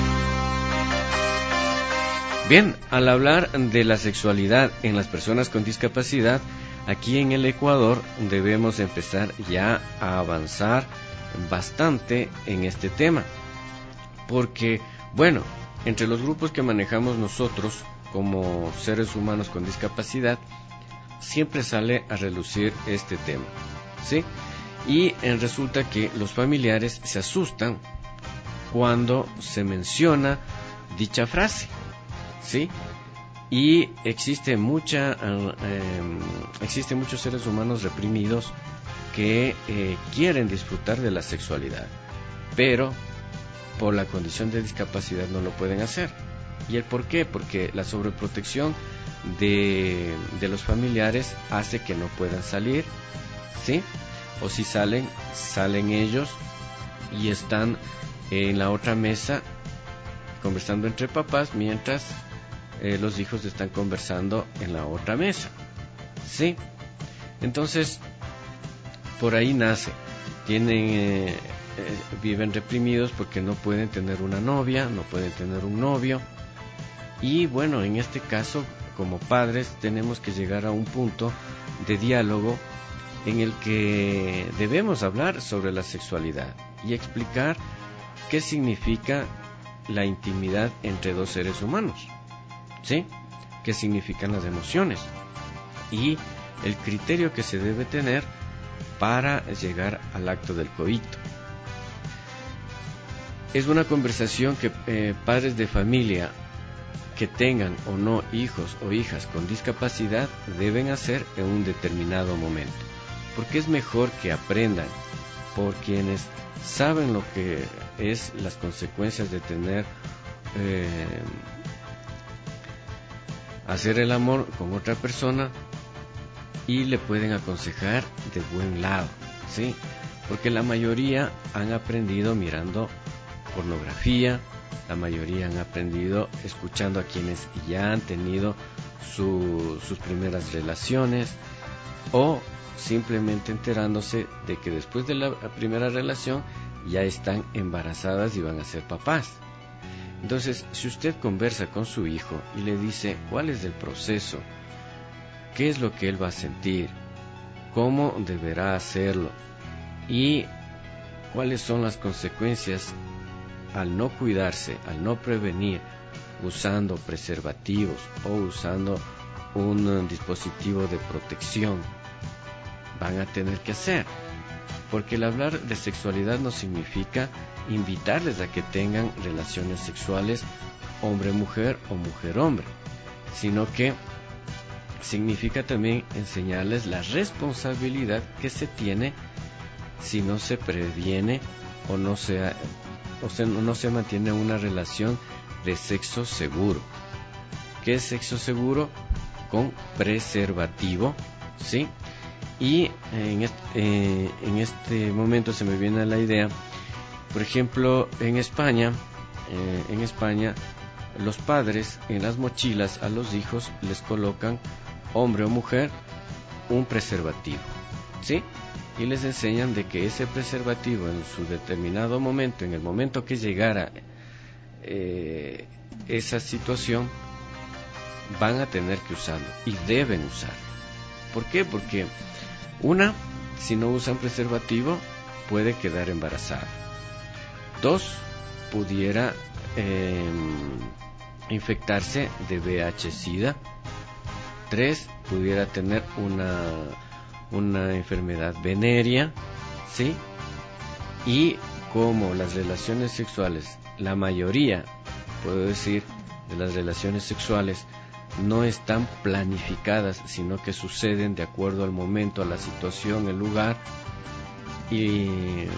Bien, al hablar de la sexualidad en las personas con discapacidad, aquí en el Ecuador debemos empezar ya a avanzar bastante en este tema. Porque, bueno, entre los grupos que manejamos nosotros como seres humanos con discapacidad, siempre sale a relucir este tema, ¿sí? Y eh, resulta que los familiares se asustan cuando se menciona dicha frase, ¿sí? Y existe mucha, eh, eh, existen muchos seres humanos reprimidos que eh, quieren disfrutar de la sexualidad, pero por la condición de discapacidad no lo pueden hacer. ¿Y el por qué? Porque la sobreprotección de, de los familiares hace que no puedan salir, ¿sí? O si salen, salen ellos y están en la otra mesa conversando entre papás mientras eh, los hijos están conversando en la otra mesa, ¿sí? Entonces, por ahí nace. Tienen, eh, eh, viven reprimidos porque no pueden tener una novia, no pueden tener un novio. Y bueno, en este caso, como padres, tenemos que llegar a un punto de diálogo en el que debemos hablar sobre la sexualidad y explicar qué significa la intimidad entre dos seres humanos, ¿sí? ¿Qué significan las emociones? Y el criterio que se debe tener para llegar al acto del coito. Es una conversación que eh, padres de familia que tengan o no hijos o hijas con discapacidad deben hacer en un determinado momento, porque es mejor que aprendan por quienes saben lo que es las consecuencias de tener eh, hacer el amor con otra persona, y le pueden aconsejar de buen lado, ¿sí? Porque la mayoría han aprendido mirando pornografía, la mayoría han aprendido escuchando a quienes ya han tenido su, sus primeras relaciones, o simplemente enterándose de que después de la primera relación ya están embarazadas y van a ser papás. Entonces, si usted conversa con su hijo y le dice cuál es el proceso, qué es lo que él va a sentir, cómo deberá hacerlo y cuáles son las consecuencias al no cuidarse, al no prevenir usando preservativos o usando un dispositivo de protección, van a tener que hacer. Porque el hablar de sexualidad no significa invitarles a que tengan relaciones sexuales hombre-mujer o mujer-hombre, sino que significa también enseñarles la responsabilidad que se tiene si no se previene o no se, o se, no se mantiene una relación de sexo seguro. ¿Qué es sexo seguro? Con preservativo, ¿sí? Y en este, eh, en este momento se me viene a la idea, por ejemplo, en España, eh, en España, los padres en las mochilas a los hijos les colocan, hombre o mujer, un preservativo, ¿sí? Y les enseñan de que ese preservativo en su determinado momento, en el momento que llegara eh, esa situación, van a tener que usarlo y deben usarlo. ¿Por qué? Porque una, si no usan preservativo, puede quedar embarazada. Dos, pudiera eh, infectarse de V I H SIDA. Tres, pudiera tener una, una enfermedad venérea, ¿sí? Y como las relaciones sexuales, la mayoría, puedo decir, de las relaciones sexuales no están planificadas, sino que suceden de acuerdo al momento, a la situación, el lugar, y,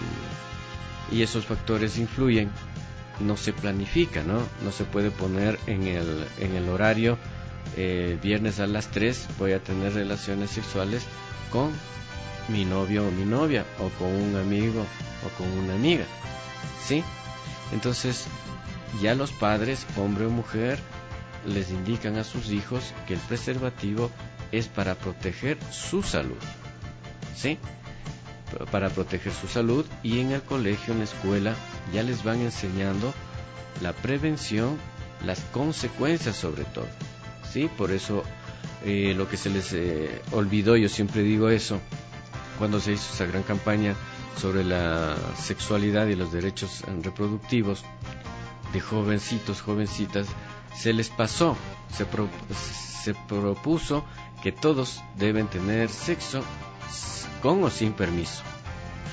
y esos factores influyen, no se planifica, ¿no? No se puede poner en el, en el horario, eh, viernes a las tres voy a tener relaciones sexuales con mi novio o mi novia, o con un amigo o con una amiga, ¿sí? Entonces, ya los padres, hombre o mujer, les indican a sus hijos que el preservativo es para proteger su salud, ¿sí? Para proteger su salud, y en el colegio, en la escuela, ya les van enseñando la prevención, las consecuencias sobre todo, ¿sí? Por eso eh, lo que se les eh, olvidó, yo siempre digo eso, cuando se hizo esa gran campaña sobre la sexualidad y los derechos reproductivos de jovencitos, jovencitas, se les pasó, se, pro, se propuso que todos deben tener sexo con o sin permiso,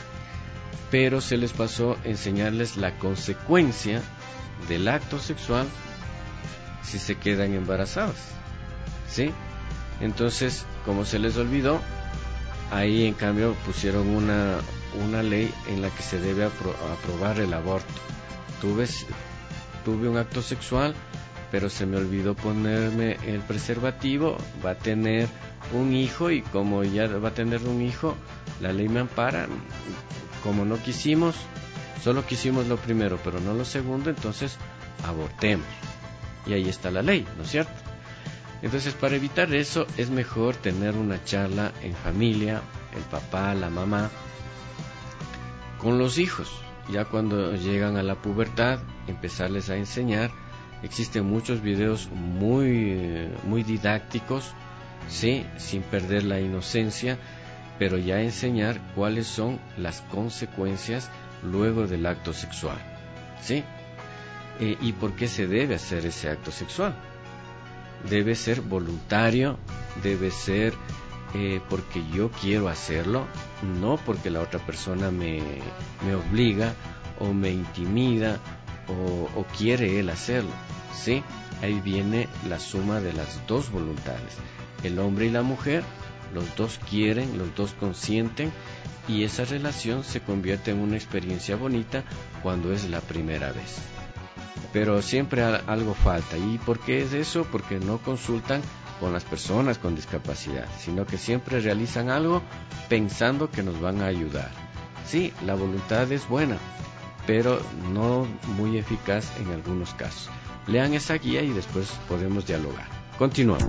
pero se les pasó enseñarles la consecuencia del acto sexual si se quedan embarazadas, ¿sí? Entonces, como se les olvidó, ahí en cambio pusieron una, una ley en la que se debe apro aprobar el aborto. Tuve, tuve un acto sexual, pero se me olvidó ponerme el preservativo, va a tener un hijo, y como ya va a tener un hijo, la ley me ampara. Como no quisimos, solo quisimos lo primero, pero no lo segundo, entonces abortemos. Y ahí está la ley, ¿no es cierto? Entonces, para evitar eso, es mejor tener una charla en familia, el papá, la mamá, con los hijos. Ya cuando llegan a la pubertad, empezarles a enseñar. Existen muchos videos muy, muy didácticos, sí, sin perder la inocencia, pero ya enseñar cuáles son las consecuencias luego del acto sexual, sí, eh, y por qué se debe hacer ese acto sexual. Debe ser voluntario, debe ser eh, porque yo quiero hacerlo, no porque la otra persona me, me obliga o me intimida o, o quiere él hacerlo, ¿sí? Ahí viene la suma de las dos voluntades. El hombre y la mujer, los dos quieren, los dos consienten, y esa relación se convierte en una experiencia bonita cuando es la primera vez. Pero siempre algo falta. ¿Y por qué es eso? Porque no consultan con las personas con discapacidad, sino que siempre realizan algo pensando que nos van a ayudar. Sí, la voluntad es buena, pero no muy eficaz en algunos casos. Lean esa guía y después podemos dialogar. Continuamos.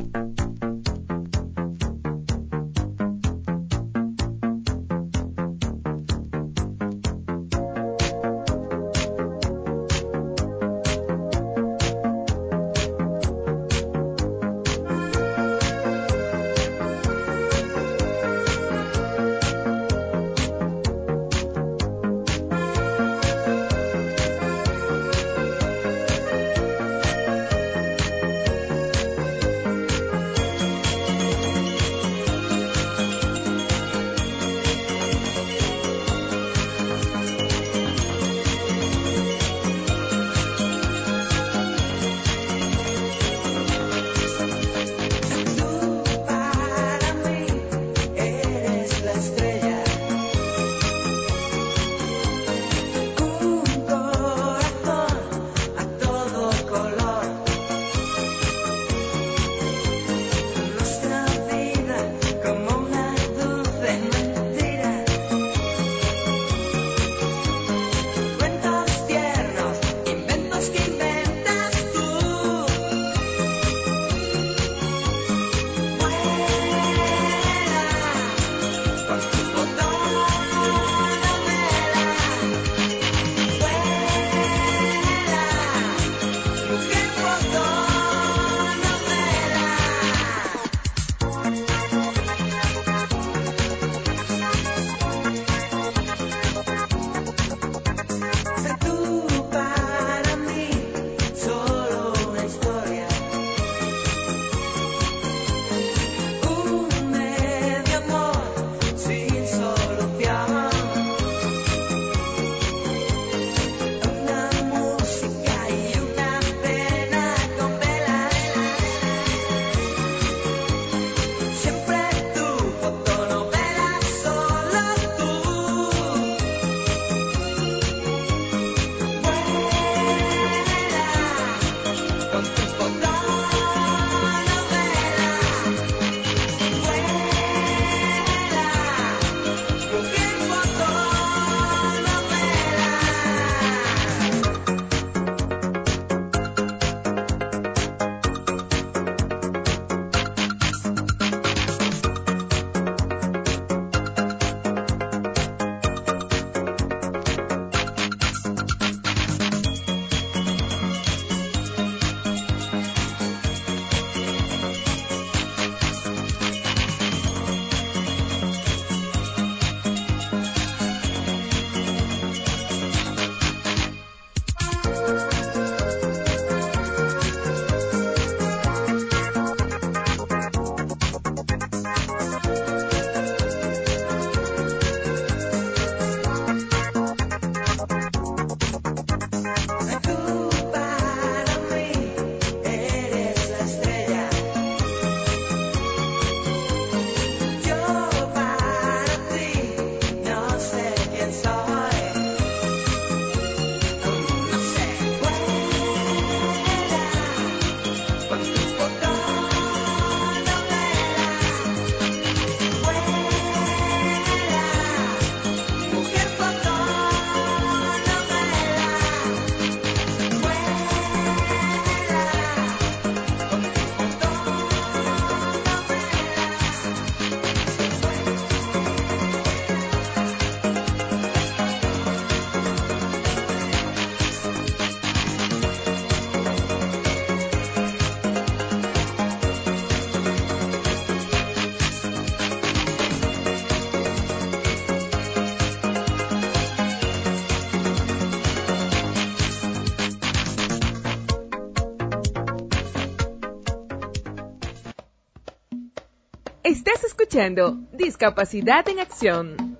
Estás escuchando Discapacidad en Acción.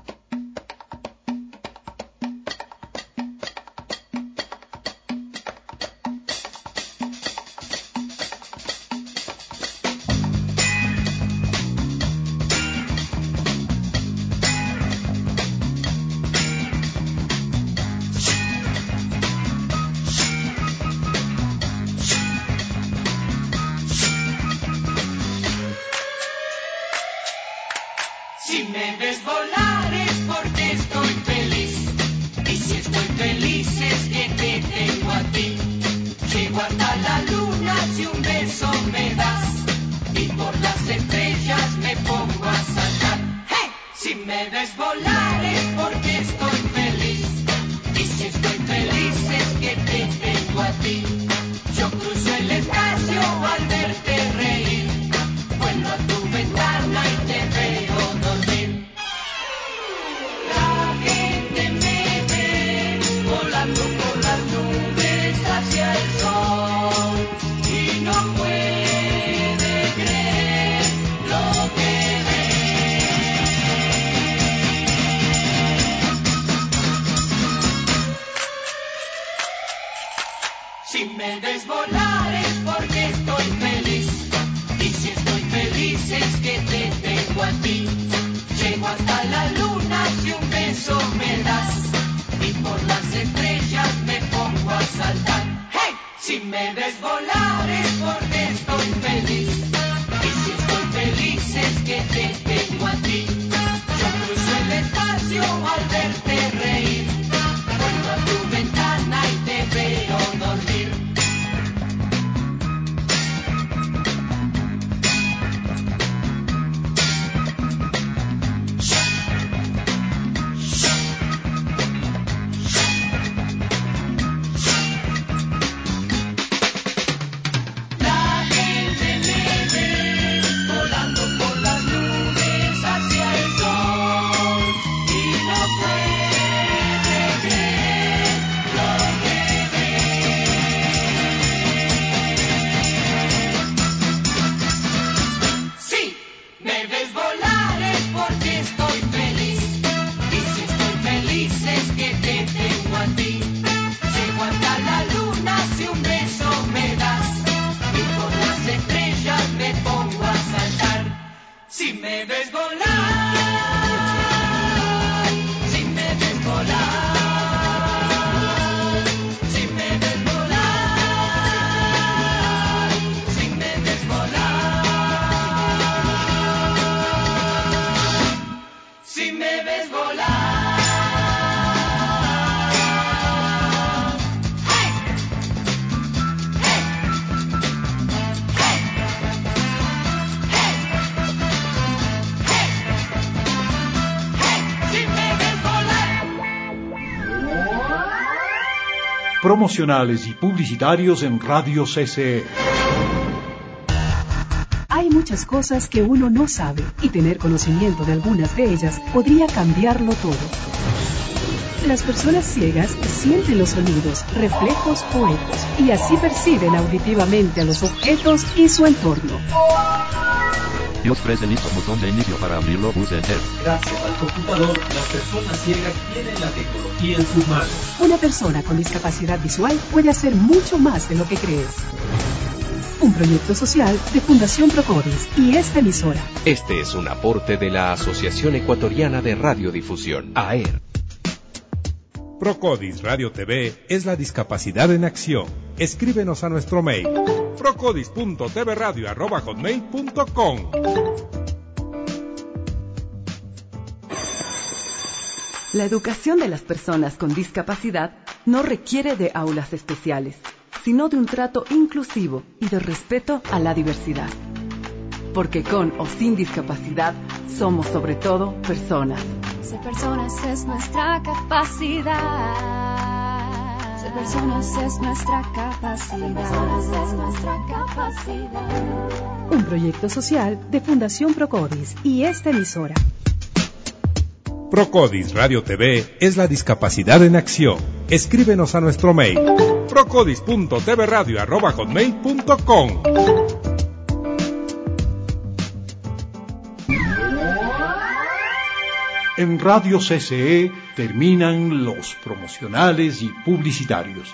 Si me ves volar es porque estoy feliz. Y si estoy feliz es que te tengo a ti. Llego hasta la luna si un beso me das. Y por las estrellas me pongo a saltar. ¡Hey! Si me ves volar es porque estoy feliz. Y si estoy feliz es que te tengo a ti. Yo cruzo el espacio al verte reír. Vuelo a tu ventana y te veo dormir. La gente me ve volando por las nubes hacia el sol y no puede creer lo que ve. Si me ves volar es porque estoy feliz. Y si estoy feliz es que te tengo a ti. Llego hasta la luna si un beso me das. Y por las estrellas me pongo a saltar. ¡Hey! Si me ves volar es porque estoy feliz. Y si estoy feliz es que te tengo a ti. Yo cruzo el espacio al verte reír. Vuelvo a tu ventana y te veo dormir. La gente me ve volando por las nubes hacia el sol y no puede creer lo que ve. Sí, me ves volar es porque estoy feliz. Y si estoy feliz es que te tengo a ti. Llego hasta la luna si un beso me das. Y por las estrellas me pongo a saltar. Si me ves volar, si me ves volar, si me ves volar, si me ves volar, si me ves volar. ¡Hey! ¡Hey! ¡Hey! ¡Hey! ¡Hey! ¡Hey! Si me ves volar. Promocionales y publicitarios en Radio C C E. Hay muchas cosas que uno no sabe y tener conocimiento de algunas de ellas podría cambiarlo todo. Las personas ciegas sienten los sonidos, reflejos o ecos y así perciben auditivamente a los objetos y su entorno. Dios preste listo botón de inicio para abrirlo, pulse Enter. Gracias al computador, las personas ciegas tienen la tecnología en sus manos. Una persona con discapacidad visual puede hacer mucho más de lo que crees. Un proyecto social de Fundación Procodis y esta emisora. Este es un aporte de la Asociación Ecuatoriana de Radiodifusión, A E R. Procodis Radio T V es la discapacidad en acción. Escríbenos a nuestro mail procodis punto t v radio arroba hotmail punto com. La educación de las personas con discapacidad no requiere de aulas especiales, sino de un trato inclusivo y de respeto a la diversidad. Porque con o sin discapacidad, somos sobre todo personas. Ser personas es nuestra capacidad. Ser personas es nuestra capacidad. Ser personas es nuestra capacidad. Un proyecto social de Fundación Procodis y esta emisora. Procodis Radio T V es la discapacidad en acción. Escríbenos a nuestro mail procodis punto t v radio arroba hotmail punto com. En Radio C C E terminan los promocionales y publicitarios.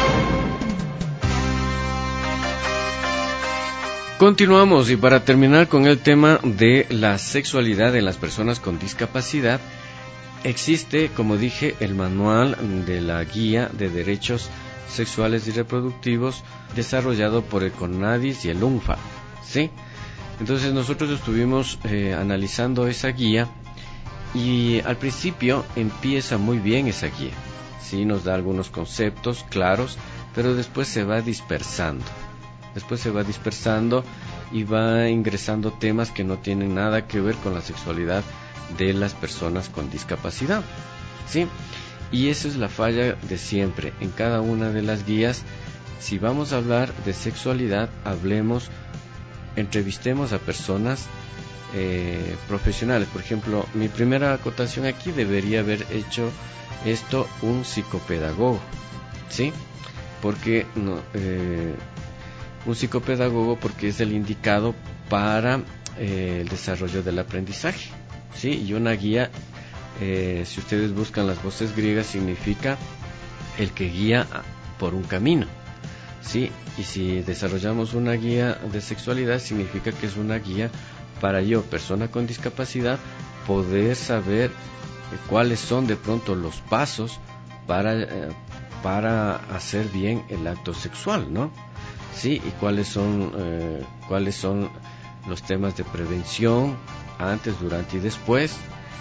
Continuamos, y para terminar con el tema de la sexualidad en las personas con discapacidad, existe, como dije, el manual de la Guía de Derechos Sexuales y Reproductivos desarrollado por el CONADIS y el UNFA, ¿sí? Entonces nosotros estuvimos eh, analizando esa guía, y al principio empieza muy bien esa guía, sí, nos da algunos conceptos claros, pero después se va dispersando, después se va dispersando y va ingresando temas que no tienen nada que ver con la sexualidad de las personas con discapacidad, ¿sí? Y esa es la falla de siempre en cada una de las guías. Si vamos a hablar de sexualidad, hablemos, entrevistemos a personas eh, profesionales. Por ejemplo, mi primera acotación aquí: debería haber hecho esto un psicopedagogo, ¿sí? Porque no, eh, un psicopedagogo porque es el indicado para eh, el desarrollo del aprendizaje, ¿sí? Y una guía, eh, si ustedes buscan las voces griegas, significa el que guía por un camino, ¿sí? Y si desarrollamos una guía de sexualidad, significa que es una guía para yo, persona con discapacidad, poder saber eh, cuáles son de pronto los pasos para, eh, para hacer bien el acto sexual, ¿no? Sí, y cuáles son, eh, cuáles son los temas de prevención antes, durante y después.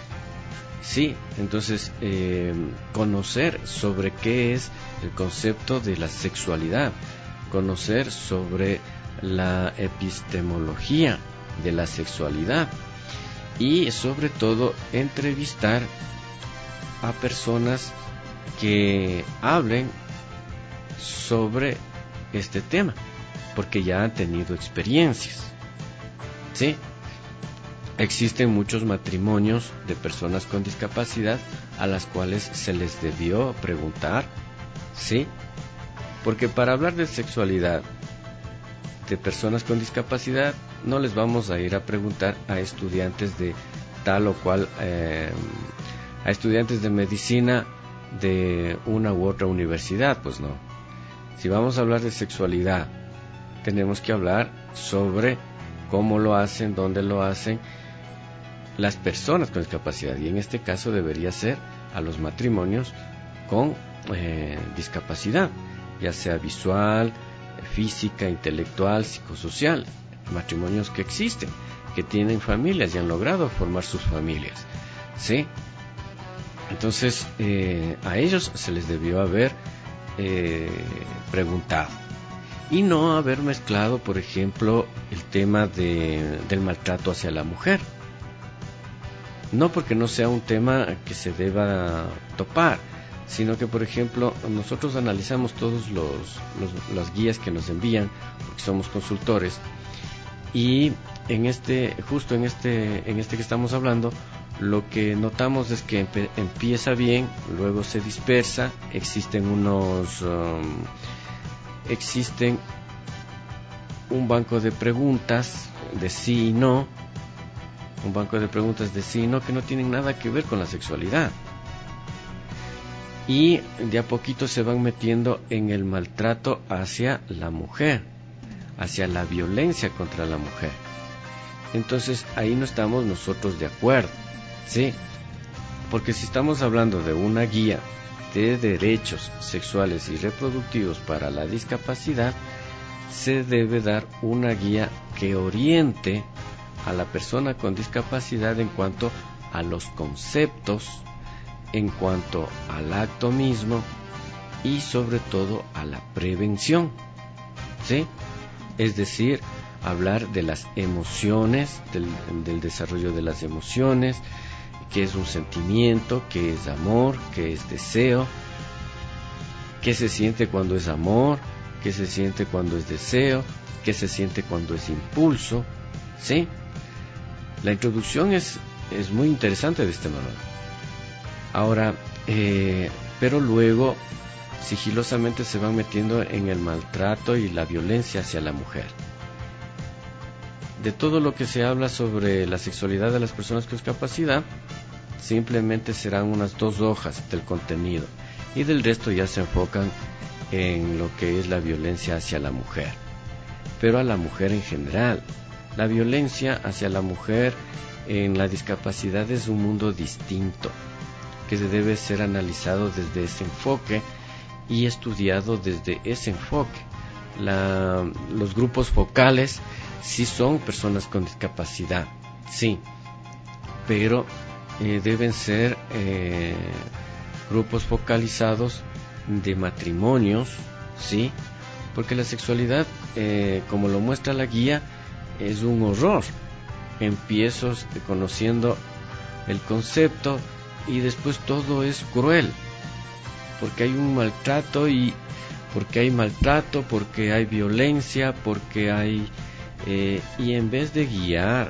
Sí, entonces eh, conocer sobre qué es el concepto de la sexualidad, conocer sobre la epistemología de la sexualidad, y sobre todo entrevistar a personas que hablen sobre este tema, porque ya han tenido experiencias, ¿sí? Existen muchos matrimonios de personas con discapacidad a las cuales se les debió preguntar, ¿sí? Porque para hablar de sexualidad de personas con discapacidad no les vamos a ir a preguntar a estudiantes de tal o cual, eh, a estudiantes de medicina de una u otra universidad, pues no. Si vamos a hablar de sexualidad, tenemos que hablar sobre cómo lo hacen, dónde lo hacen las personas con discapacidad, y en este caso debería ser a los matrimonios con eh, discapacidad, ya sea visual, física, intelectual, psicosocial, matrimonios que existen, que tienen familias y han logrado formar sus familias, ¿sí? Entonces eh, a ellos se les debió haber eh, preguntado, y no haber mezclado, por ejemplo, el tema de, del maltrato hacia la mujer. No porque no sea un tema que se deba topar, sino que, por ejemplo, nosotros analizamos todos los, los las guías que nos envían, porque somos consultores, y en este, justo en este, en este que estamos hablando, lo que notamos es que empe- empieza bien, luego se dispersa, existen unos, um, existen un banco de preguntas de sí y no, un banco de preguntas de sí y no que no tienen nada que ver con la sexualidad. Y de a poquito se van metiendo en el maltrato hacia la mujer, hacia la violencia contra la mujer. Entonces ahí no estamos nosotros de acuerdo, ¿sí? Porque si estamos hablando de una guía de derechos sexuales y reproductivos para la discapacidad, se debe dar una guía que oriente a la persona con discapacidad en cuanto a los conceptos, en cuanto al acto mismo y sobre todo a la prevención, ¿sí? Es decir, hablar de las emociones, del, del desarrollo de las emociones, qué es un sentimiento, qué es amor, qué es deseo, qué se siente cuando es amor, qué se siente cuando es deseo, qué se siente cuando es impulso, ¿sí? La introducción es, es muy interesante de este manual. Ahora, eh, pero luego sigilosamente se van metiendo en el maltrato y la violencia hacia la mujer. De todo lo que se habla sobre la sexualidad de las personas con discapacidad, simplemente serán unas dos hojas del contenido y del resto ya se enfocan en lo que es la violencia hacia la mujer, pero a la mujer en general. La violencia hacia la mujer en la discapacidad es un mundo distinto que se debe ser analizado desde ese enfoque y estudiado desde ese enfoque. La, los grupos focales sí son personas con discapacidad, sí, pero eh, deben ser eh, grupos focalizados de matrimonios, sí, porque la sexualidad, eh, como lo muestra la guía, es un horror. Empiezo conociendo el concepto y después todo es cruel, porque hay un maltrato y porque hay maltrato, porque hay violencia, porque hay eh, y en vez de guiar,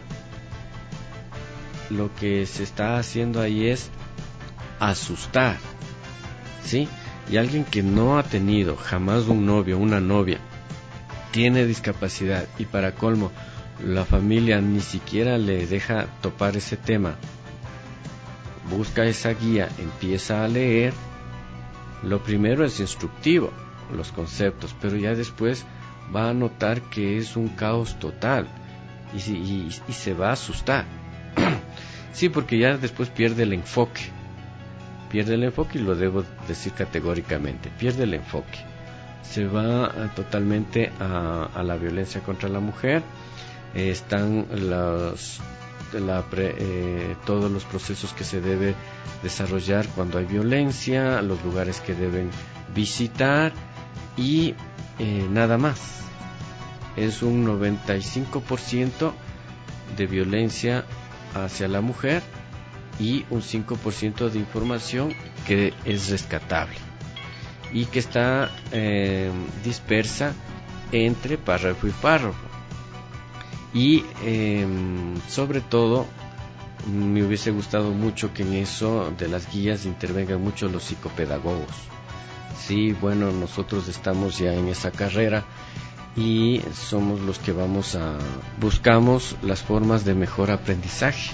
lo que se está haciendo ahí es asustar, ¿sí? Y alguien que no ha tenido jamás un novio, una novia, tiene discapacidad y para colmo la familia ni siquiera le deja topar ese tema, busca esa guía, empieza a leer. Lo primero es instructivo, los conceptos, pero ya después va a notar que es un caos total y, y, y se va a asustar. Sí, porque ya después pierde el enfoque, pierde el enfoque y lo debo decir categóricamente, pierde el enfoque, se va a, totalmente a, a la violencia contra la mujer. Eh, están los, la pre, eh, todos los procesos que se debe desarrollar cuando hay violencia, los lugares que deben visitar y eh, nada más. Es un noventa y cinco por ciento de violencia hacia la mujer y un cinco por ciento de información que es rescatable y que está eh, dispersa entre párrafo y párrafo. Y eh, sobre todo me hubiese gustado mucho que en eso de las guías intervengan mucho los psicopedagogos. Sí, bueno, nosotros estamos ya en esa carrera y somos los que vamos a buscamos las formas de mejor aprendizaje.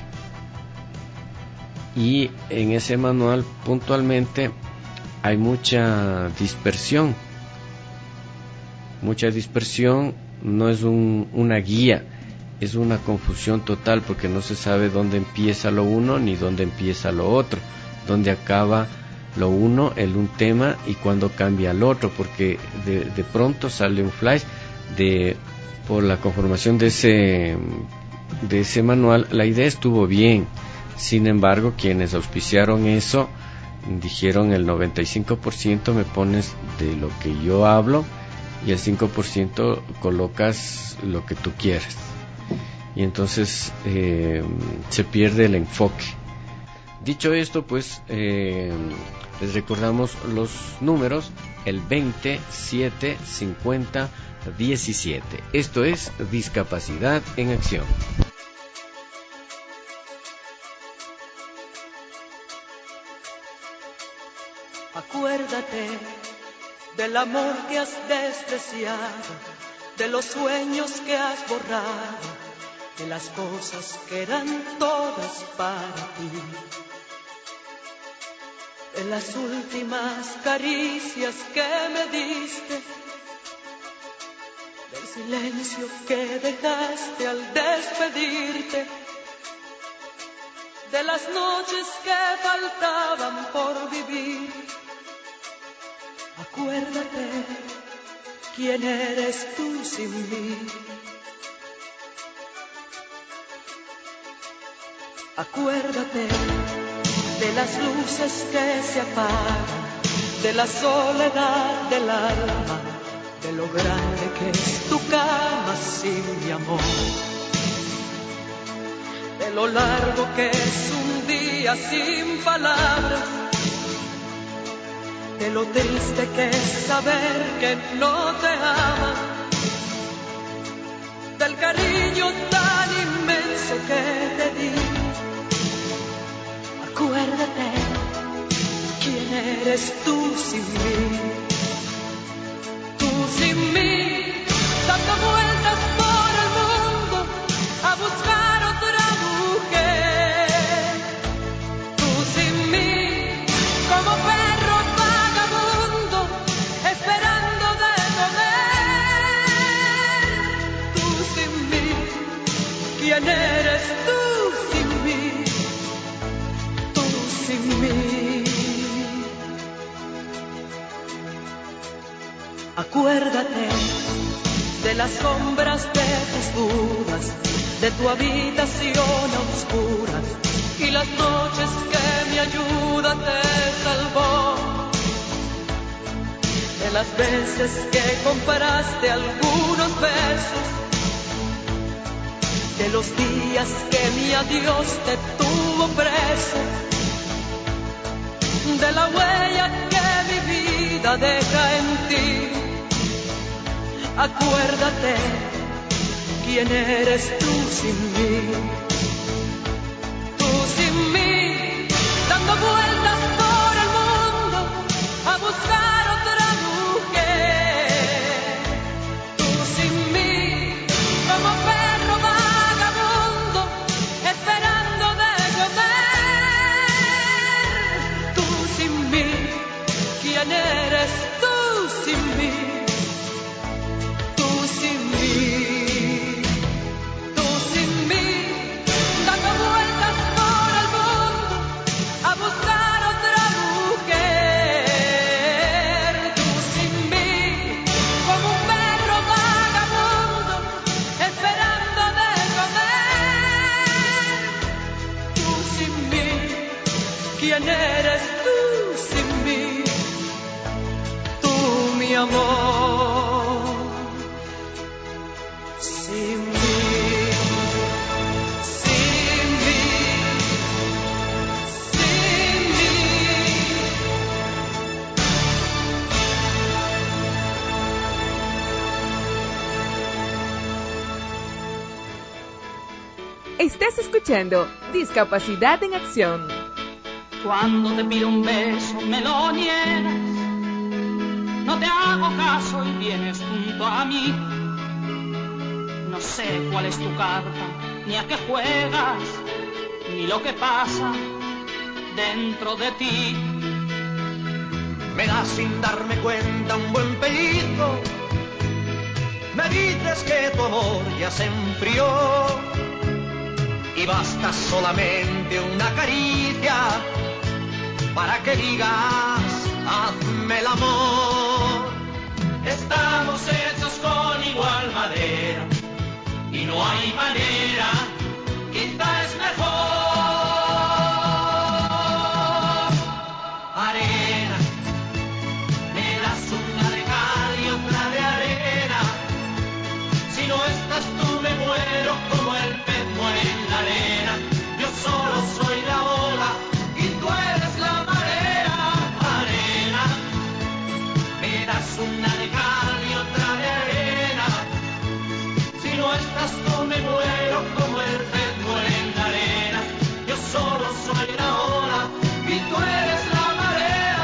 Y en ese manual puntualmente hay mucha dispersión. Mucha dispersión, no es un, una guía, es una confusión total porque no se sabe dónde empieza lo uno ni dónde empieza lo otro, dónde acaba lo uno, el un tema y cuándo cambia al otro, porque de, de pronto sale un flash de por la conformación de ese de ese manual. La idea estuvo bien, sin embargo quienes auspiciaron eso dijeron el noventa y cinco por ciento me pones de lo que yo hablo y el cinco por ciento colocas lo que tú quieras, y entonces eh, se pierde el enfoque. Dicho esto, pues eh, les recordamos los números: el veinte, siete, cincuenta, diecisiete. Esto es Discapacidad en Acción. Acuérdate del amor que has despreciado, de los sueños que has borrado, de las cosas que eran todas para ti, de las últimas caricias que me diste, del silencio que dejaste al despedirte, de las noches que faltaban por vivir. Acuérdate quién eres tú sin mí. Acuérdate de las luces que se apagan, de la soledad del alma, de lo grande que es tu cama sin mi amor, de lo largo que es un día sin palabras, de lo triste que es saber que no te aman, del cariño tan inmenso que te di. Acuérdate quién eres tú sin mí, tú sin mí, dando vueltas por el mundo a buscar otra mujer, tú Acuérdate de las sombras de tus dudas, de tu habitación a oscuras y las noches que mi ayuda te salvó, de las veces que compraste algunos besos, de los días que mi adiós te tuvo preso, de la huella que mi vida deja en ti. Acuérdate quién eres tú sin mí, tú sin mí, dando vueltas por el mundo a buscar otra mujer, tú sin mí, como perro vagabundo esperando de comer, tú sin mí, quién eres tú sin mí. ¿Quién eres tú sin mí? Tú, mi amor, sin mí, sin mí, sin mí. Estás escuchando Discapacidad en Acción. Cuando te pido un beso me lo niegas, no te hago caso y vienes junto a mí. No sé cuál es tu carta, ni a qué juegas, ni lo que pasa dentro de ti. Me das sin darme cuenta un buen pellizco, me dices que tu amor ya se enfrió y basta solamente una caricia para que digas, hazme el amor. Estamos hechos con igual madera y no hay manera, quizá es mejor. Arena, me das una de cal y otra de arena. Si no estás tú me muero como el pez muere en la arena. Yo solo soy la ola y tú eres la marea. Arena, me das una de cal y otra de arena. Si no estás tú me muero como el pez muere en la arena. Yo solo soy la ola y tú eres la marea.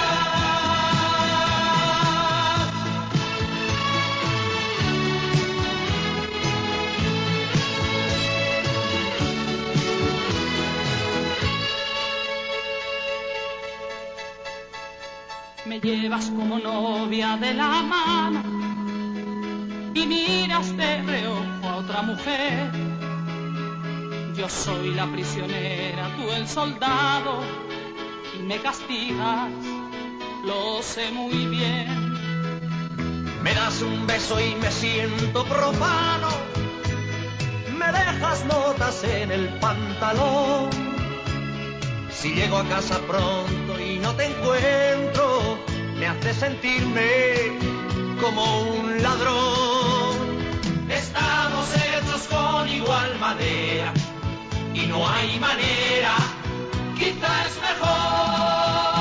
Me llevas como novia de la mano y miras de reojo a otra mujer. Yo soy la prisionera, tú el soldado, y me castigas, lo sé muy bien. Me das un beso y me siento profano, me dejas notas en el pantalón. Si llego a casa pronto y no te encuentro, me hace sentirme como un ladrón. Estamos hechos con igual madera y no hay manera, quizá es mejor.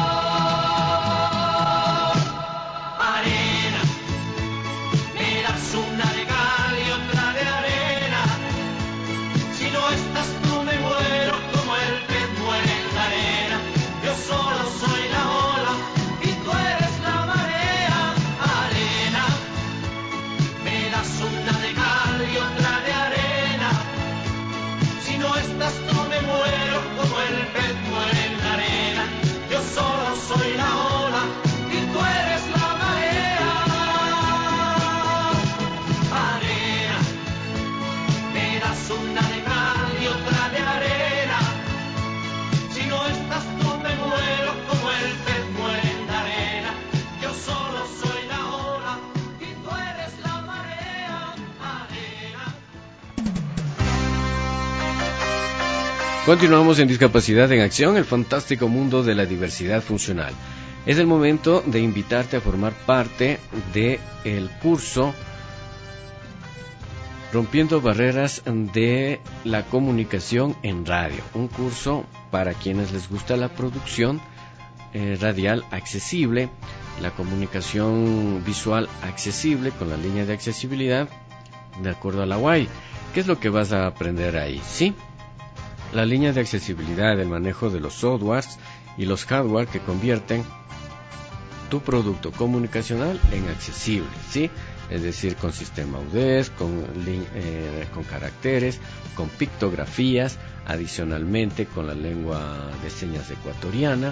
Arena, me das una de cal y otra de arena. Si no estás tú me muero como el pez muere en la arena. Yo solo soy la ola y tú eres la marea. Arena, me das una de cal y otra de arena. Si no estás tú me muero como el pez muere en la arena. Continuamos en Discapacidad en Acción, el fantástico mundo de la diversidad funcional. Es el momento de invitarte a formar parte del curso Rompiendo Barreras de la Comunicación en Radio. Un curso para quienes les gusta la producción eh, radial accesible, la comunicación visual accesible con la línea de accesibilidad de acuerdo a la U A I. ¿Qué es lo que vas a aprender ahí? ¿Sí? La línea de accesibilidad, el manejo de los softwares y los hardware que convierten tu producto comunicacional en accesible, ¿sí? Es decir, con sistema U D E S, con, eh, con caracteres, con pictografías, adicionalmente con la lengua de señas ecuatoriana,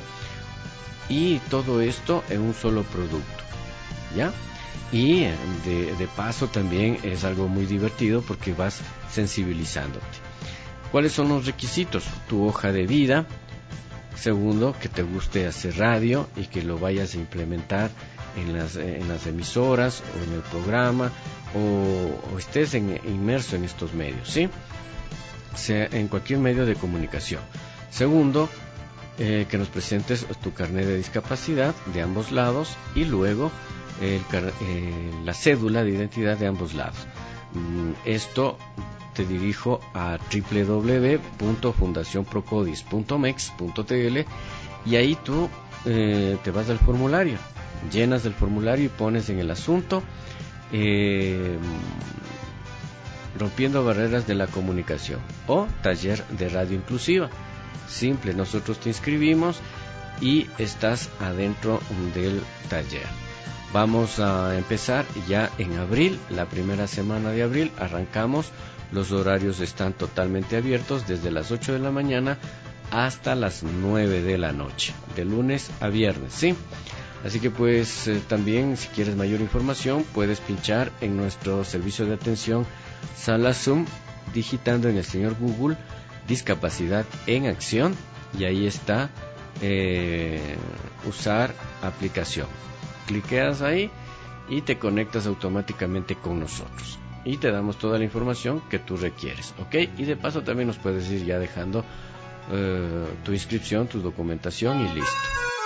y todo esto en un solo producto, ¿ya? Y de, de paso también es algo muy divertido porque vas sensibilizándote. ¿Cuáles son los requisitos? Tu hoja de vida. Segundo, que te guste hacer radio y que lo vayas a implementar en las, en las emisoras o en el programa, o, o estés en, inmerso en estos medios, ¿sí? Sea en cualquier medio de comunicación. Segundo, eh, que nos presentes tu carnet de discapacidad de ambos lados y luego el, eh, la cédula de identidad de ambos lados. Mm, esto te dirijo a doble u doble u doble u punto fundación procodis punto mex punto t l y ahí tú eh, te vas al formulario, llenas el formulario y pones en el asunto eh, Rompiendo Barreras de la Comunicación o Taller de Radio Inclusiva. Simple, nosotros te inscribimos y estás adentro del taller. Vamos a empezar ya en abril, la primera semana de abril arrancamos. Los horarios están totalmente abiertos desde las ocho de la mañana hasta las nueve de la noche, de lunes a viernes, ¿sí? Así que pues eh, también si quieres mayor información puedes pinchar en nuestro servicio de atención Sala Zoom, digitando en el señor Google Discapacidad en Acción y ahí está eh, usar aplicación. Cliqueas ahí y te conectas automáticamente con nosotros. Y te damos toda la información que tú requieres, ¿ok? Y de paso también nos puedes ir ya dejando eh, tu inscripción, tu documentación y listo.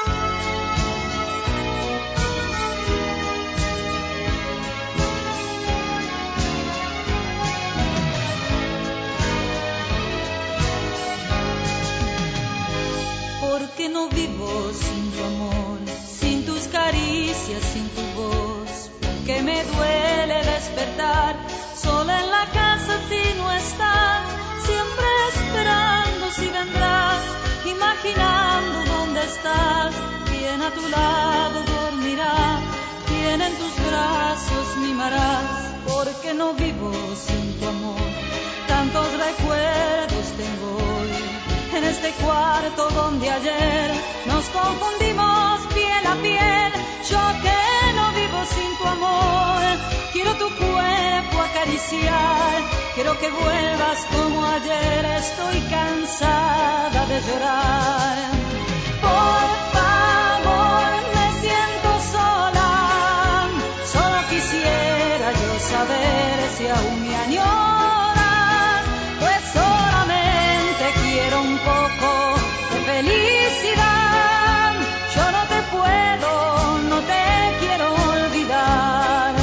Porque no vivo sin tu amor, sin tus caricias, sin tu voz, porque me duele despertar sola en la casa si no estás, siempre esperando si vendrás, imaginando dónde estás, quién a tu lado dormirá, quién en tus brazos mimarás, porque no vivo sin tu amor, tantos recuerdos tengo hoy, en este cuarto donde ayer nos confundimos piel a piel, yo que no vivo sin tu amor, quiero tu cuerpo acariciar, quiero que vuelvas como ayer, estoy cansada de llorar. Por favor, me siento sola, solo quisiera yo saber si aún me añoras, pues solamente quiero un poco de felicidad, yo no te puedo, no te quiero olvidar.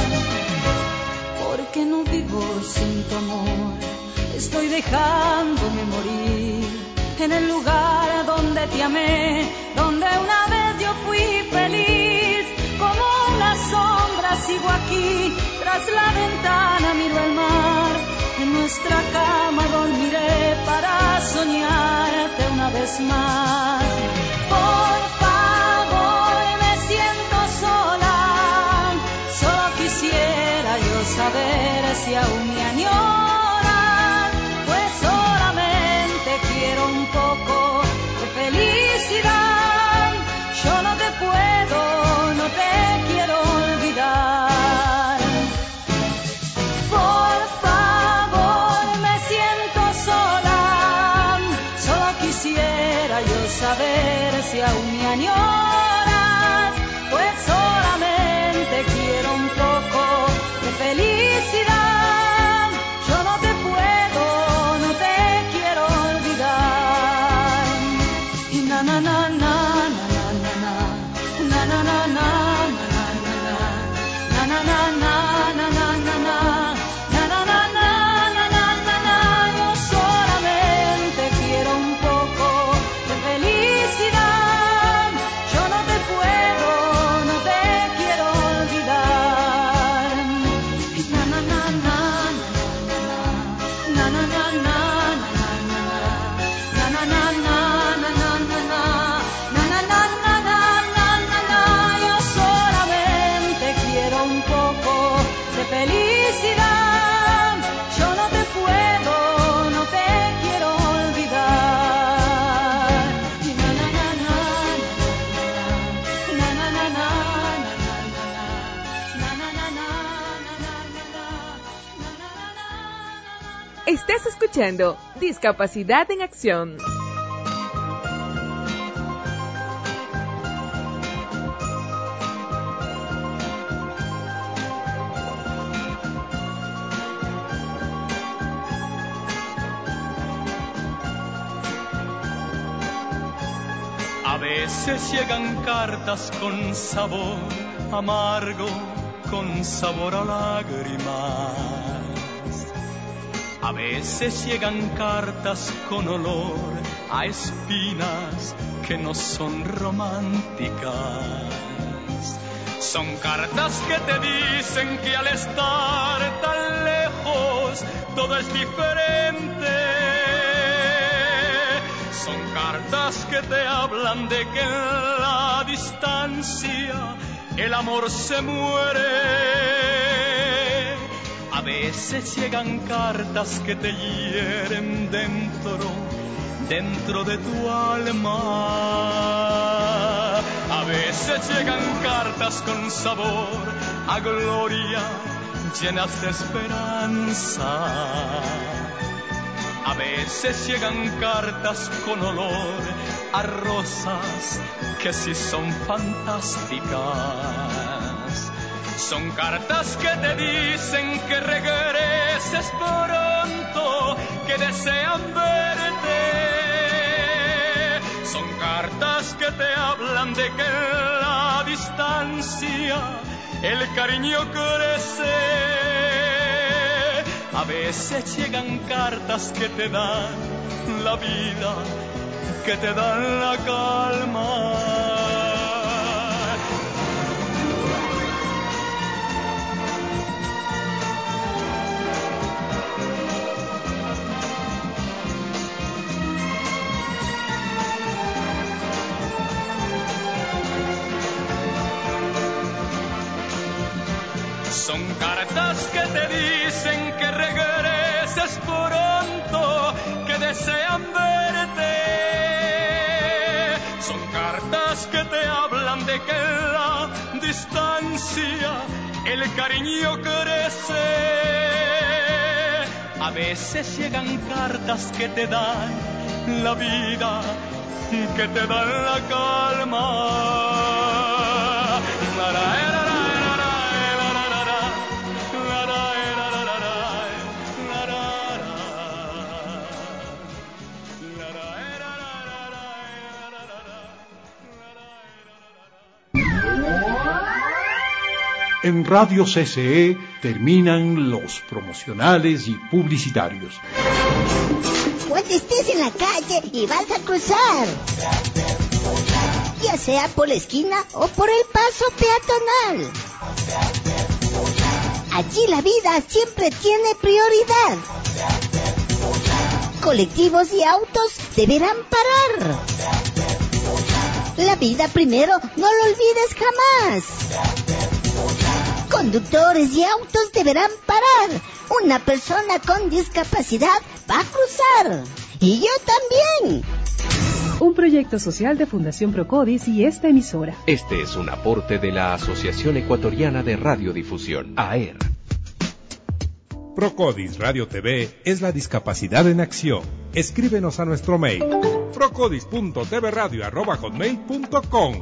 Porque no vivo sin tu amor, estoy dejándome morir en el lugar donde te amé, donde una vez yo fui feliz, como una sombra sigo aquí, tras la ventana miro el mar, en nuestra cama dormiré para soñarte una vez más. Por favor, me siento sola, solo quisiera yo saber si aún me añoras, pues solamente quiero un poco de felicidad, yo no te puedo, no te quiero olvidar. Por favor, me siento sola, solo quisiera yo saber si aún me añoras, pues solamente quiero un poco de felicidad, yo no te puedo, no te quiero olvidar. na na na na na na na na na na na na na na na na na na na na. Yo solamente quiero un poco de felicidad. Yo no te puedo, no te quiero olvidar. Na na na na na na na na na na na na na. Felicidad, yo no te puedo, no te quiero olvidar. Na na na na na na na na na. Estás escuchando Discapacidad en Acción. A veces llegan cartas con sabor amargo, con sabor a lágrimas. A veces llegan cartas con olor a espinas que no son románticas. Son cartas que te dicen que al estar tan lejos todo es diferente. Son cartas que te hablan de que en la distancia el amor se muere. A veces llegan cartas que te hieren dentro, dentro de tu alma. A veces llegan cartas con sabor a gloria, llenas de esperanza. A veces llegan cartas con olor a rosas que sí son fantásticas. Son cartas que te dicen que regreses pronto, que desean verte. Son cartas que te hablan de que en la distancia el cariño crece. A veces llegan cartas que te dan la vida, que te dan la calma. Son cartas que te dicen que regreses pronto, que desean verte. Son cartas que te hablan de que en la distancia el cariño crece. A veces llegan cartas que te dan la vida, que te dan la calma. La, la, la, la. En Radio C C E terminan los promocionales y publicitarios. Cuando estés en la calle y vas a cruzar, ya sea por la esquina o por el paso peatonal, allí la vida siempre tiene prioridad. Colectivos y autos deberán parar. La vida primero, no lo olvides jamás. Conductores y autos deberán parar. Una persona con discapacidad va a cruzar. Y yo también. Un proyecto social de Fundación Procodis y esta emisora. Este es un aporte de la Asociación Ecuatoriana de Radiodifusión, A E R. Procodis Radio T V es la discapacidad en acción. Escríbenos a nuestro mail procodis punto t v radio arroba hotmail punto com.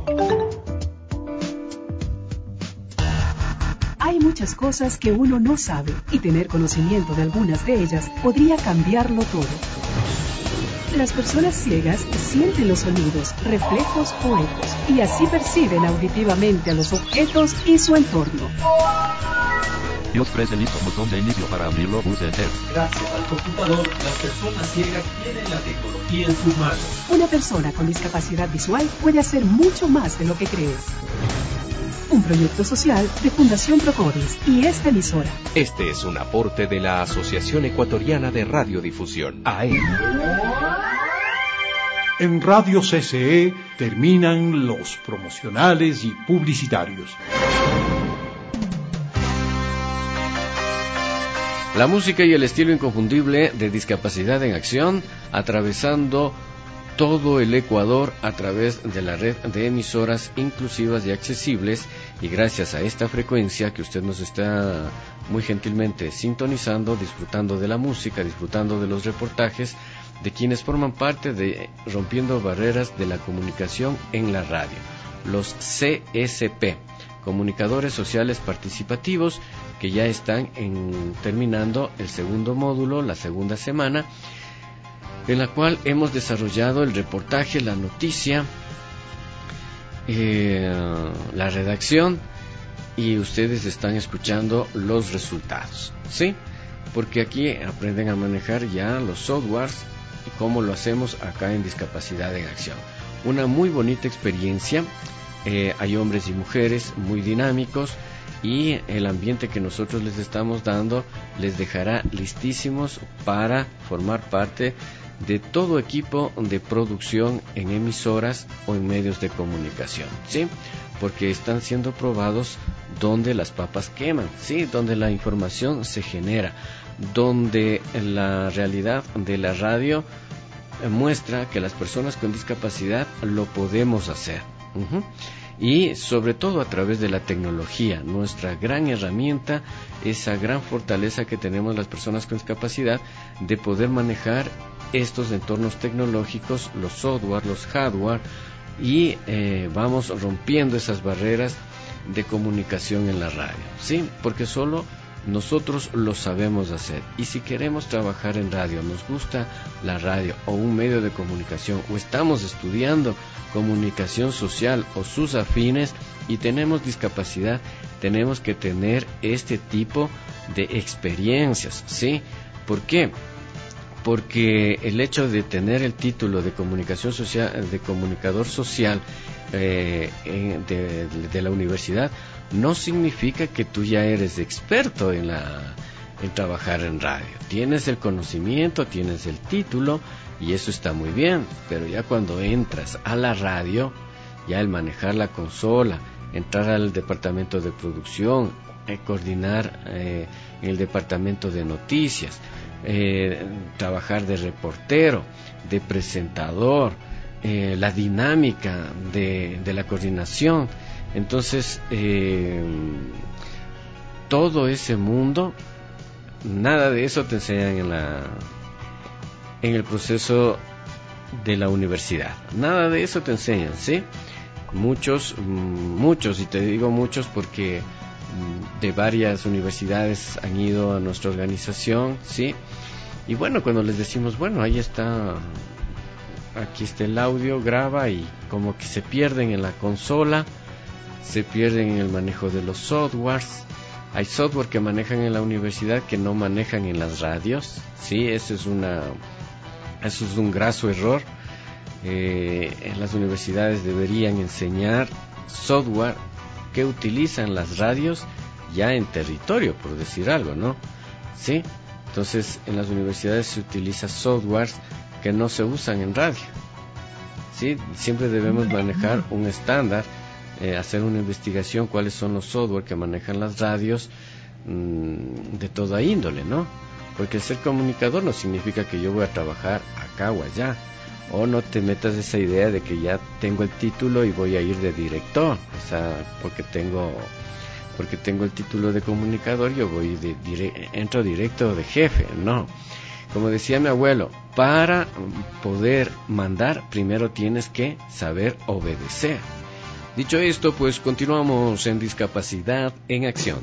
Hay muchas cosas que uno no sabe y tener conocimiento de algunas de ellas podría cambiarlo todo. Las personas ciegas sienten los sonidos, reflejos o ecos, y así perciben auditivamente a los objetos y su entorno. Dios prese listo botón de inicio para abrirlo, pulse Enter. Gracias al computador, las personas ciegas tienen la tecnología en sus manos. Una persona con discapacidad visual puede hacer mucho más de lo que crees. Un proyecto social de Fundación Procodis y esta emisora. Este es un aporte de la Asociación Ecuatoriana de Radiodifusión, A E. En Radio C C E terminan los promocionales y publicitarios. La música y el estilo inconfundible de Discapacidad en Acción, atravesando todo el Ecuador a través de la red de emisoras inclusivas y accesibles, y gracias a esta frecuencia que usted nos está muy gentilmente sintonizando, disfrutando de la música, disfrutando de los reportajes de quienes forman parte de Rompiendo Barreras de la Comunicación en la Radio, los C S P, Comunicadores Sociales Participativos, que ya están en, terminando el segundo módulo, la segunda semana, en la cual hemos desarrollado el reportaje, la noticia, eh, la redacción, y ustedes están escuchando los resultados, ¿sí? Porque aquí aprenden a manejar ya los softwares y cómo lo hacemos acá en Discapacidad en Acción. Una muy bonita experiencia, eh, hay hombres y mujeres muy dinámicos, y el ambiente que nosotros les estamos dando les dejará listísimos para formar parte de todo equipo de producción en emisoras o en medios de comunicación, ¿sí? Porque están siendo probados donde las papas queman, ¿sí? Donde la información se genera, donde la realidad de la radio muestra que las personas con discapacidad lo podemos hacer. Uh-huh. Y sobre todo a través de la tecnología, nuestra gran herramienta, esa gran fortaleza que tenemos las personas con discapacidad de poder manejar estos entornos tecnológicos, los software, los hardware, y eh, vamos rompiendo esas barreras de comunicación en la radio, ¿sí? Porque solo nosotros lo sabemos hacer, y si queremos trabajar en radio, nos gusta la radio o un medio de comunicación, o estamos estudiando comunicación social o sus afines y tenemos discapacidad, tenemos que tener este tipo de experiencias, ¿sí? ¿Por qué? Porque el hecho de tener el título de comunicación social, de comunicador social eh, de, de la universidad, no significa que tú ya eres experto en la en trabajar en radio. Tienes el conocimiento, tienes el título, y eso está muy bien, pero ya cuando entras a la radio, ya el manejar la consola, entrar al departamento de producción, eh, coordinar eh, el departamento de noticias, eh, trabajar de reportero, de presentador, eh, la dinámica de, de la coordinación, entonces eh, todo ese mundo, nada de eso te enseñan en la en el proceso de la universidad, nada de eso te enseñan, ¿sí? Muchos, muchos, y te digo muchos porque de varias universidades han ido a nuestra organización, ¿sí? Y bueno, cuando les decimos, bueno, ahí está, aquí está el audio, graba, y como que se pierden en la consola, se pierden en el manejo de los softwares. Hay software que manejan en la universidad que no manejan en las radios, ¿sí? Eso es una eso es un graso error. Eh, en las universidades deberían enseñar software que utilizan las radios ya en territorio, por decir algo, ¿no? ¿Sí? Entonces, en las universidades se utiliza softwares que no se usan en radio, ¿sí? Siempre debemos manejar un estándar, eh, hacer una investigación cuáles son los software que manejan las radios mmm, de toda índole, ¿no? Porque ser comunicador no significa que yo voy a trabajar acá o allá, o no te metas esa idea de que ya tengo el título y voy a ir de director, o sea, porque tengo porque tengo el título de comunicador, yo voy de dire- entro directo de jefe, no. Como decía mi abuelo, para poder mandar primero tienes que saber obedecer. Dicho esto, pues continuamos en Discapacidad en Acción.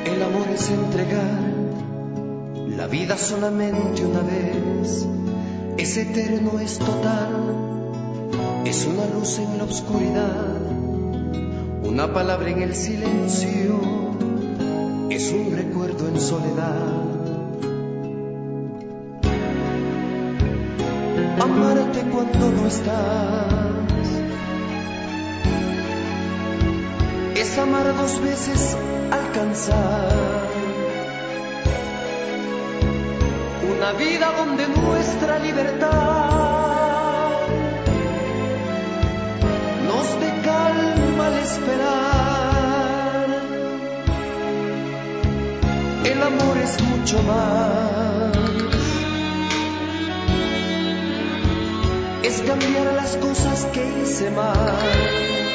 El amor es entregar la vida solamente una vez. Es eterno, es total, es una luz en la oscuridad, una palabra en el silencio, es un recuerdo en soledad. Amarte cuando no estás es amar dos veces, alcanzar una vida donde nuestra libertad nos dé calma al esperar. El amor es mucho más, es cambiar las cosas que hice mal,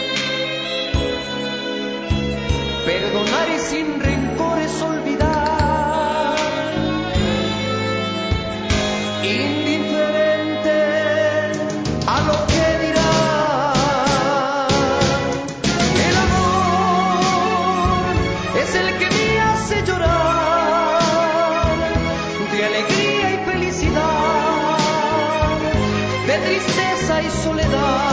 perdonar y sin rencores olvidar, indiferente a lo que dirán. El amor es el que me hace llorar de alegría y felicidad, de tristeza y soledad.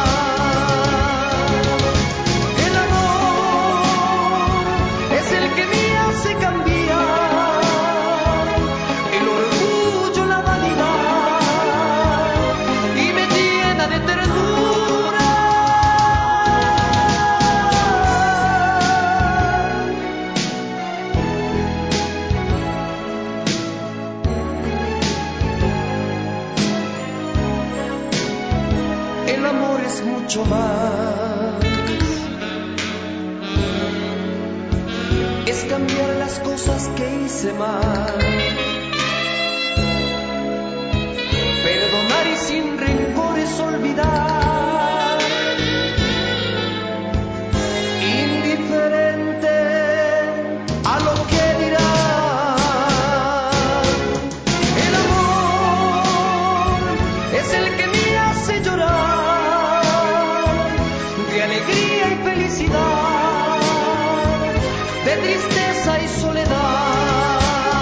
Mucho más, es cambiar las cosas que hice mal, perdonar y sin rencores olvidar, indiferente a lo que dirán. El amor es el que me hace llorar de alegría y felicidad, de tristeza y soledad.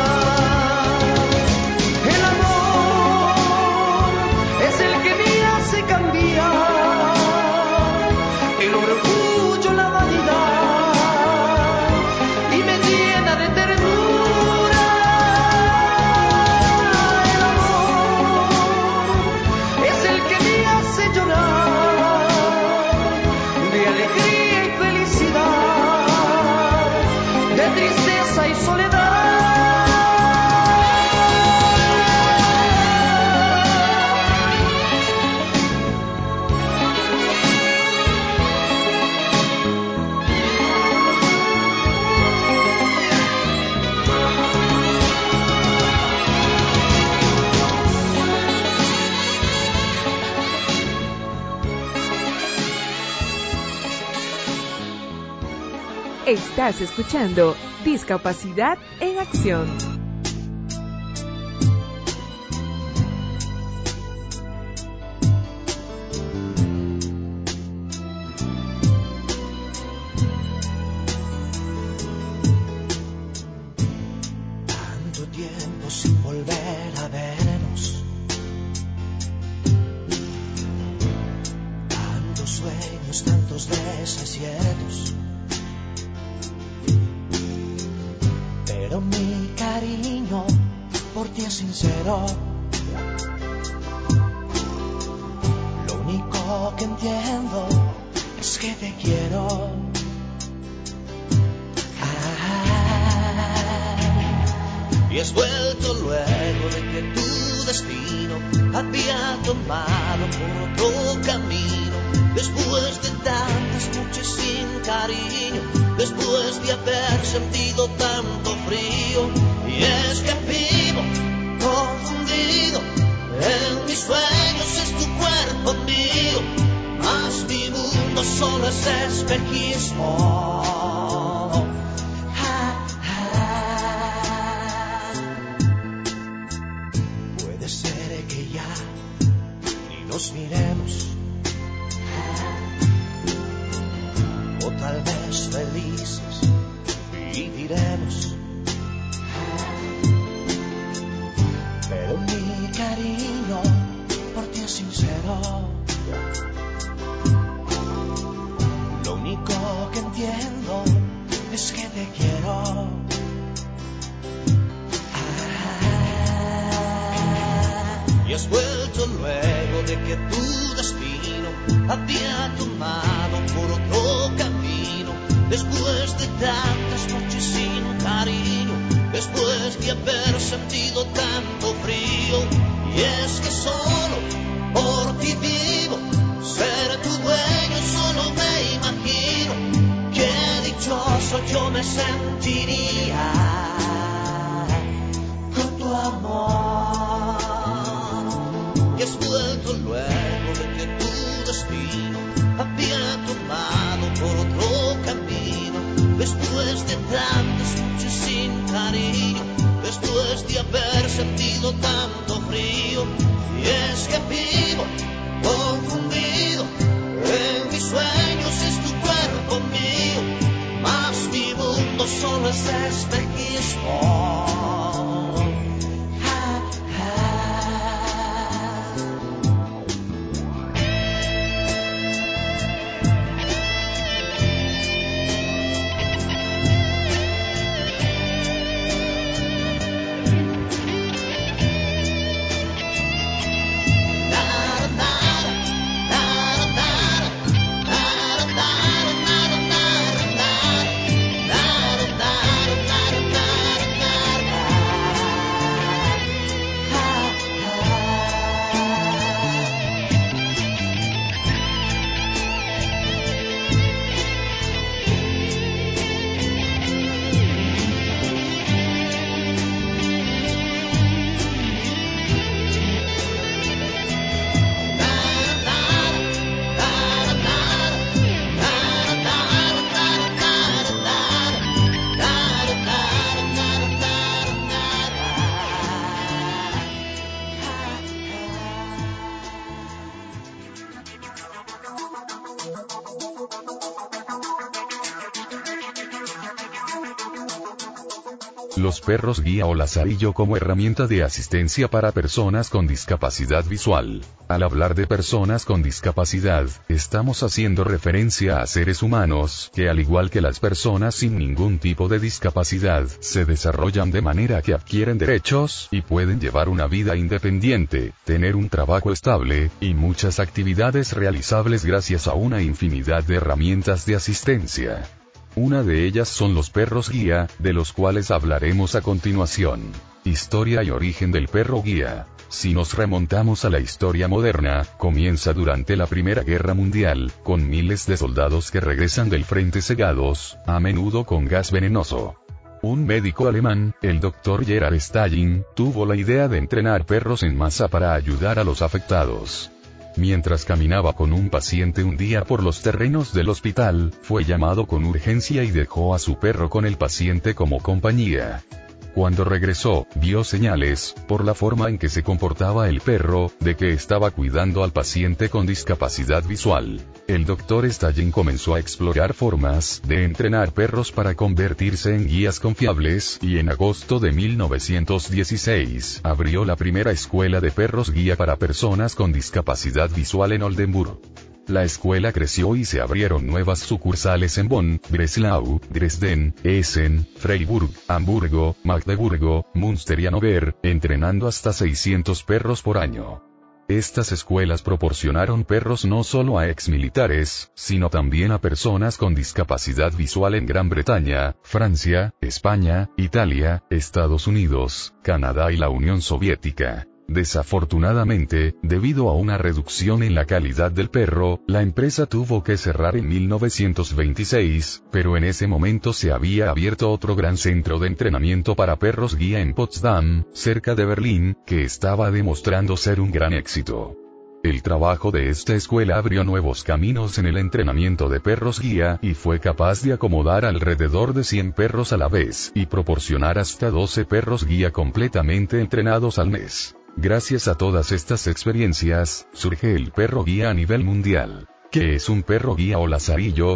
El amor es el que me hace cambiar el orgullo, la vanidad, y me llena de ternura. El amor es el que me hace llorar de alegría y felicidad, de tristeza y soledad. Estás escuchando Discapacidad en Acción. Tanto tiempo sin volver a vernos, tantos sueños, tantos desaciertos. Pero mi cariño por ti es sincero. Lo único que entiendo es que te quiero. Ah, y has vuelto luego de que tu destino había tomado por otro camino. Después de tantas noches sin cariño, después de haber sentido tanto frío, y es que vivo confundido, en mis sueños es tu cuerpo mío, mas mi mundo solo es espejismo. Ah, ah. Puede ser que ya ni nos miremos, o tal vez felices viviremos. lejos. Pero mi cariño por ti es sincero. Lo único que entiendo es que te quiero. Y has vuelto luego de que tu destino había tomado por otro camino. Después de tantas noches sin cariño, después de haber sentido tanto frío. Y es que solo por ti vivo, ser tu dueño solo me imagino. Qué dichoso yo me sentiría con tu amor. Y has vuelto luego de que tu destino había tomado por otro camino. Después de tantas noches sin cariño, después de haber sentido tanto frío. Y es que vivo confundido, en mis sueños es tu cuerpo mío, mas mi mundo solo es espejismo. Los perros guía o lazarillo como herramienta de asistencia para personas con discapacidad visual. Al hablar de personas con discapacidad, estamos haciendo referencia a seres humanos que, al igual que las personas sin ningún tipo de discapacidad, se desarrollan de manera que adquieren derechos y pueden llevar una vida independiente, tener un trabajo estable y muchas actividades realizables gracias a una infinidad de herramientas de asistencia. Una de ellas son los perros guía, de los cuales hablaremos a continuación. Historia y origen del perro guía. Si nos remontamos a la historia moderna, comienza durante la Primera Guerra Mundial, con miles de soldados que regresan del frente cegados, a menudo con gas venenoso. Un médico alemán, el doctor Gerhard Stalling, tuvo la idea de entrenar perros en masa para ayudar a los afectados. Mientras caminaba con un paciente un día por los terrenos del hospital, fue llamado con urgencia y dejó a su perro con el paciente como compañía. Cuando regresó, vio señales, por la forma en que se comportaba el perro, de que estaba cuidando al paciente con discapacidad visual. El doctor Stalling comenzó a explorar formas de entrenar perros para convertirse en guías confiables, y en agosto de mil novecientos dieciséis, abrió la primera escuela de perros guía para personas con discapacidad visual en Oldenburg. La escuela creció y se abrieron nuevas sucursales en Bonn, Breslau, Dresden, Essen, Freiburg, Hamburgo, Magdeburgo, Münster y Hannover, entrenando hasta seiscientos perros por año. Estas escuelas proporcionaron perros no solo a exmilitares, sino también a personas con discapacidad visual en Gran Bretaña, Francia, España, Italia, Estados Unidos, Canadá y la Unión Soviética. Desafortunadamente, debido a una reducción en la calidad del perro, la empresa tuvo que cerrar en mil novecientos veintiséis, pero en ese momento se había abierto otro gran centro de entrenamiento para perros guía en Potsdam, cerca de Berlín, que estaba demostrando ser un gran éxito. El trabajo de esta escuela abrió nuevos caminos en el entrenamiento de perros guía y fue capaz de acomodar alrededor de cien perros a la vez y proporcionar hasta doce perros guía completamente entrenados al mes. Gracias a todas estas experiencias, surge el perro guía a nivel mundial. ¿Qué es un perro guía o lazarillo?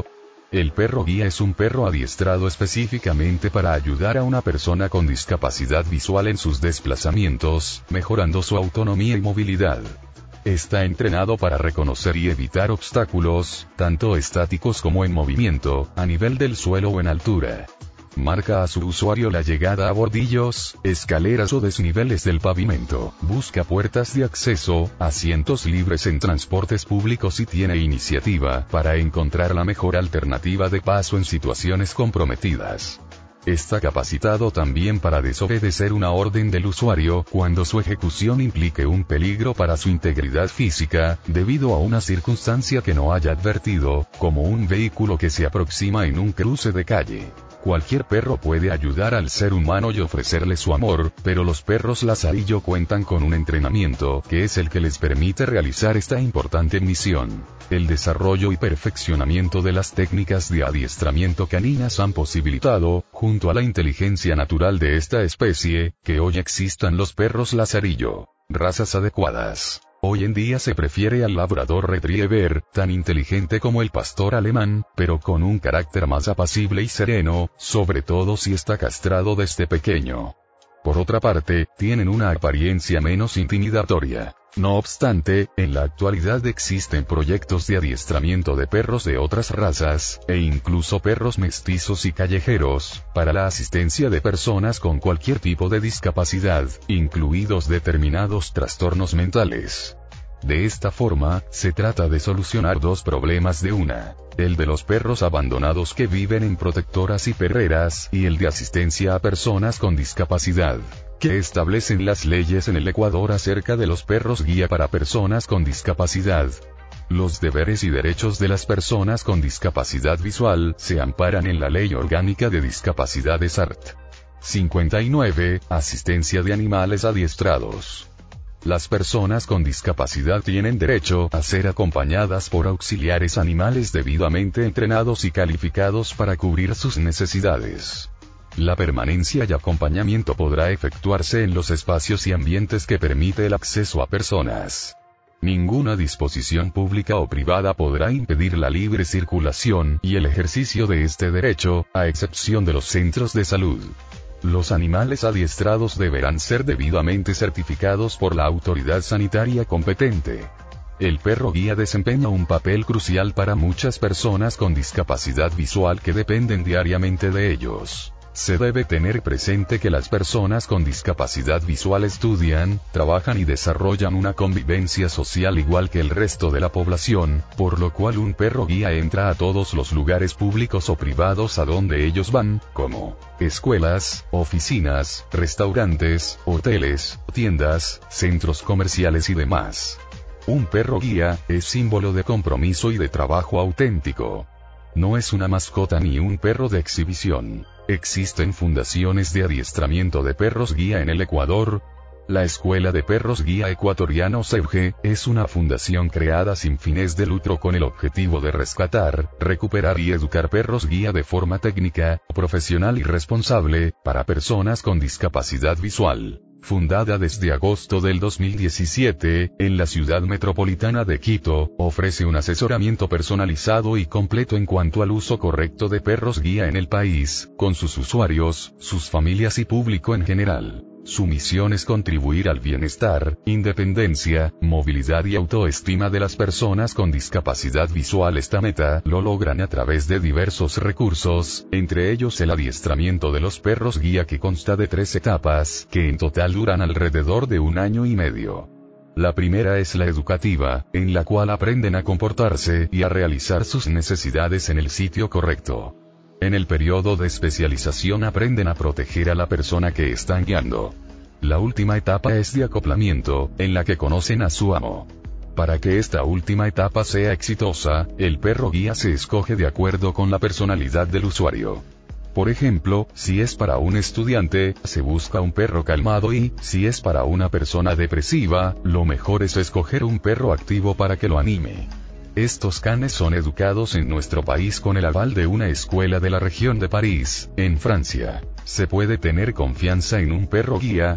El perro guía es un perro adiestrado específicamente para ayudar a una persona con discapacidad visual en sus desplazamientos, mejorando su autonomía y movilidad. Está entrenado para reconocer y evitar obstáculos, tanto estáticos como en movimiento, a nivel del suelo o en altura. Marca a su usuario la llegada a bordillos, escaleras o desniveles del pavimento, busca puertas de acceso, asientos libres en transportes públicos y tiene iniciativa para encontrar la mejor alternativa de paso en situaciones comprometidas. Está capacitado también para desobedecer una orden del usuario cuando su ejecución implique un peligro para su integridad física, debido a una circunstancia que no haya advertido, como un vehículo que se aproxima en un cruce de calle. Cualquier perro puede ayudar al ser humano y ofrecerle su amor, pero los perros lazarillo cuentan con un entrenamiento que es el que les permite realizar esta importante misión. El desarrollo y perfeccionamiento de las técnicas de adiestramiento caninas han posibilitado, junto a la inteligencia natural de esta especie, que hoy existan los perros lazarillo. Razas adecuadas. Hoy en día se prefiere al labrador retriever, tan inteligente como el pastor alemán, pero con un carácter más apacible y sereno, sobre todo si está castrado desde pequeño. Por otra parte, tienen una apariencia menos intimidatoria. No obstante, en la actualidad existen proyectos de adiestramiento de perros de otras razas, e incluso perros mestizos y callejeros, para la asistencia de personas con cualquier tipo de discapacidad, incluidos determinados trastornos mentales. De esta forma, se trata de solucionar dos problemas de una: el de los perros abandonados que viven en protectoras y perreras, y el de asistencia a personas con discapacidad, que establecen las leyes en el Ecuador acerca de los perros guía para personas con discapacidad. Los deberes y derechos de las personas con discapacidad visual se amparan en la Ley Orgánica de Discapacidades A R T. cincuenta y nueve, Asistencia de animales adiestrados. Las personas con discapacidad tienen derecho a ser acompañadas por auxiliares animales debidamente entrenados y calificados para cubrir sus necesidades. La permanencia y acompañamiento podrá efectuarse en los espacios y ambientes que permite el acceso a personas. Ninguna disposición pública o privada podrá impedir la libre circulación y el ejercicio de este derecho, a excepción de los centros de salud. Los animales adiestrados deberán ser debidamente certificados por la autoridad sanitaria competente. El perro guía desempeña un papel crucial para muchas personas con discapacidad visual que dependen diariamente de ellos. Se debe tener presente que las personas con discapacidad visual estudian, trabajan y desarrollan una convivencia social igual que el resto de la población, por lo cual un perro guía entra a todos los lugares públicos o privados a donde ellos van, como escuelas, oficinas, restaurantes, hoteles, tiendas, centros comerciales y demás. Un perro guía es símbolo de compromiso y de trabajo auténtico. No es una mascota ni un perro de exhibición. Existen fundaciones de adiestramiento de perros guía en el Ecuador. La Escuela de Perros Guía Ecuatoriano S E B G, es una fundación creada sin fines de lucro con el objetivo de rescatar, recuperar y educar perros guía de forma técnica, profesional y responsable, para personas con discapacidad visual. Fundada desde agosto del dos mil diecisiete, en la ciudad metropolitana de Quito, ofrece un asesoramiento personalizado y completo en cuanto al uso correcto de perros guía en el país, con sus usuarios, sus familias y público en general. Su misión es contribuir al bienestar, independencia, movilidad y autoestima de las personas con discapacidad visual. Esta meta lo logran a través de diversos recursos, entre ellos el adiestramiento de los perros guía, que consta de tres etapas, que en total duran alrededor de un año y medio. La primera es la educativa, en la cual aprenden a comportarse y a realizar sus necesidades en el sitio correcto. En el periodo de especialización aprenden a proteger a la persona que están guiando. La última etapa es de acoplamiento, en la que conocen a su amo. Para que esta última etapa sea exitosa, el perro guía se escoge de acuerdo con la personalidad del usuario. Por ejemplo, si es para un estudiante, se busca un perro calmado y, si es para una persona depresiva, lo mejor es escoger un perro activo para que lo anime. Estos canes son educados en nuestro país con el aval de una escuela de la región de París, en Francia. ¿Se puede tener confianza en un perro guía?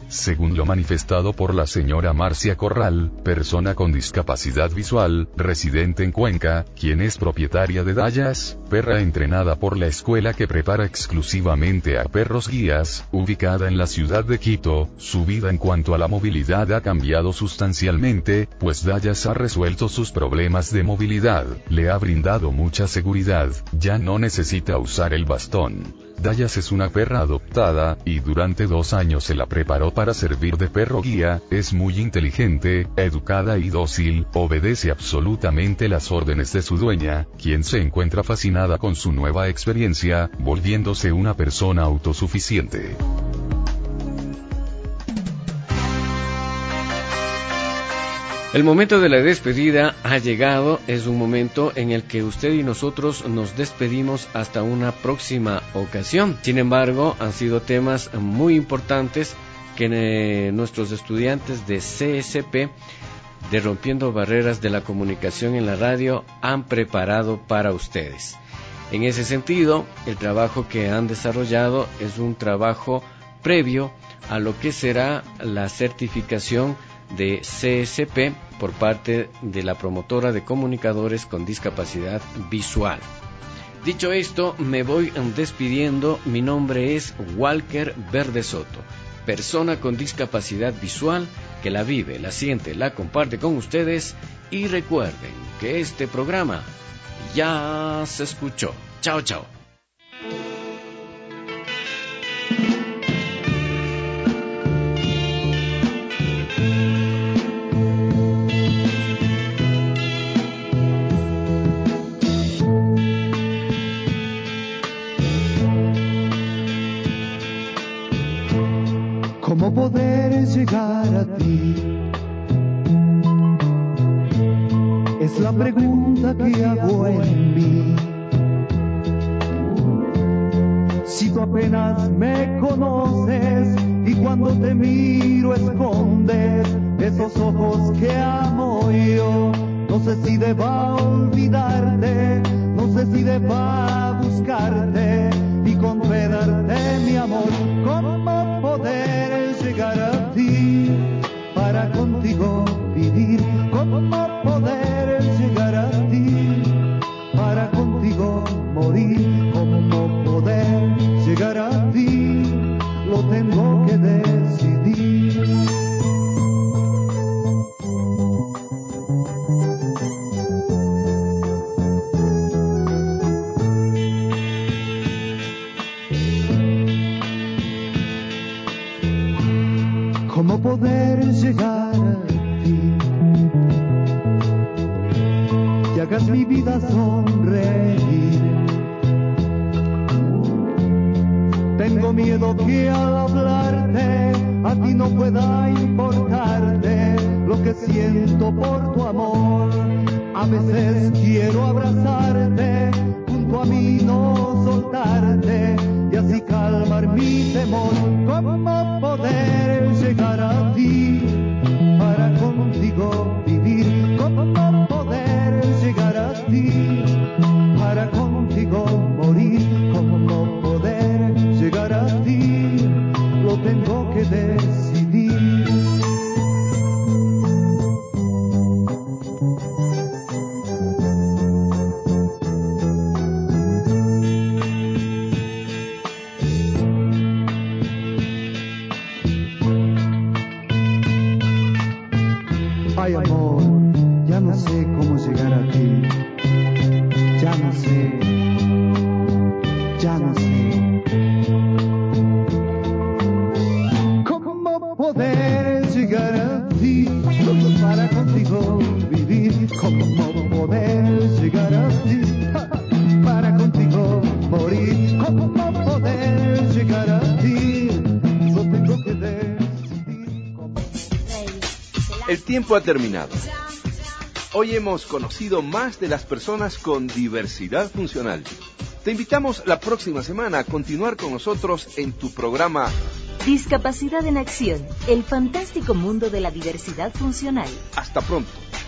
según lo manifestado por la señora Marcia Corral, persona con discapacidad visual, residente en Cuenca, quien es propietaria de Dallas, perra entrenada por la escuela que prepara exclusivamente a perros guías, ubicada en la ciudad de Quito, su vida en cuanto a la movilidad ha cambiado sustancialmente, pues Dallas ha resuelto sus problemas de movilidad, le ha brindado mucha seguridad, ya no necesita usar el bastón. Dallas es una perra adoptada, y durante dos años se la preparó para servir de perro guía, es muy inteligente, educada y dócil, obedece absolutamente las órdenes de su dueña, quien se encuentra fascinada con su nueva experiencia, volviéndose una persona autosuficiente. El momento de la despedida ha llegado, es un momento en el que usted y nosotros nos despedimos hasta una próxima ocasión. Sin embargo, han sido temas muy importantes que eh, nuestros estudiantes de C S P, de Rompiendo Barreras de la Comunicación en la Radio, han preparado para ustedes. En ese sentido, el trabajo que han desarrollado es un trabajo previo a lo que será la certificación de C S P por parte de la promotora de comunicadores con discapacidad visual. Dicho esto, me voy despidiendo. Mi nombre es Walker Verde Soto, persona con discapacidad visual que la vive, la siente, la comparte con ustedes, y recuerden que este programa ya se escuchó. Chao, chao. ¿Cómo poder llegar a ti? Es la pregunta que hago en mí. Si tú apenas me conoces y cuando te miro escondes esos ojos que amo yo, no sé si deba olvidarte, no sé si deba buscarte y confesarte mi amor. ¿Cómo poder llegar a ti para contigo vivir? ¿Cómo poder llegar a ti para contigo morir? ¿Cómo poder llegar a ti? Lo tengo que decidir. ¿Cómo poder llegar a ti? Que hagas mi vida sonreír. Tengo miedo que al hablarte a ti no pueda importarte lo que siento por tu amor. A veces quiero abrazarte, junto a mí no soltarte y así calmar mi temor. ¿Cómo poder llegar a ti para contigo vivir? ¿Cómo poder llegar a ti para contigo morir? ¿Cómo poder llegar a ti? Lo tengo que decidir. Ay, amor, ya no sé cómo llegar a ti. Ya no sé, ya no sé. ¿Cómo poder llegar a ti para contigo vivir? ¿Cómo poder llegar a ti para contigo morir? ¿Cómo poder llegar a ti? Yo tengo que decidir. El tiempo ha terminado. Hoy hemos conocido más de las personas con diversidad funcional. Te invitamos la próxima semana a continuar con nosotros en tu programa Discapacidad en Acción, el fantástico mundo de la diversidad funcional. Hasta pronto.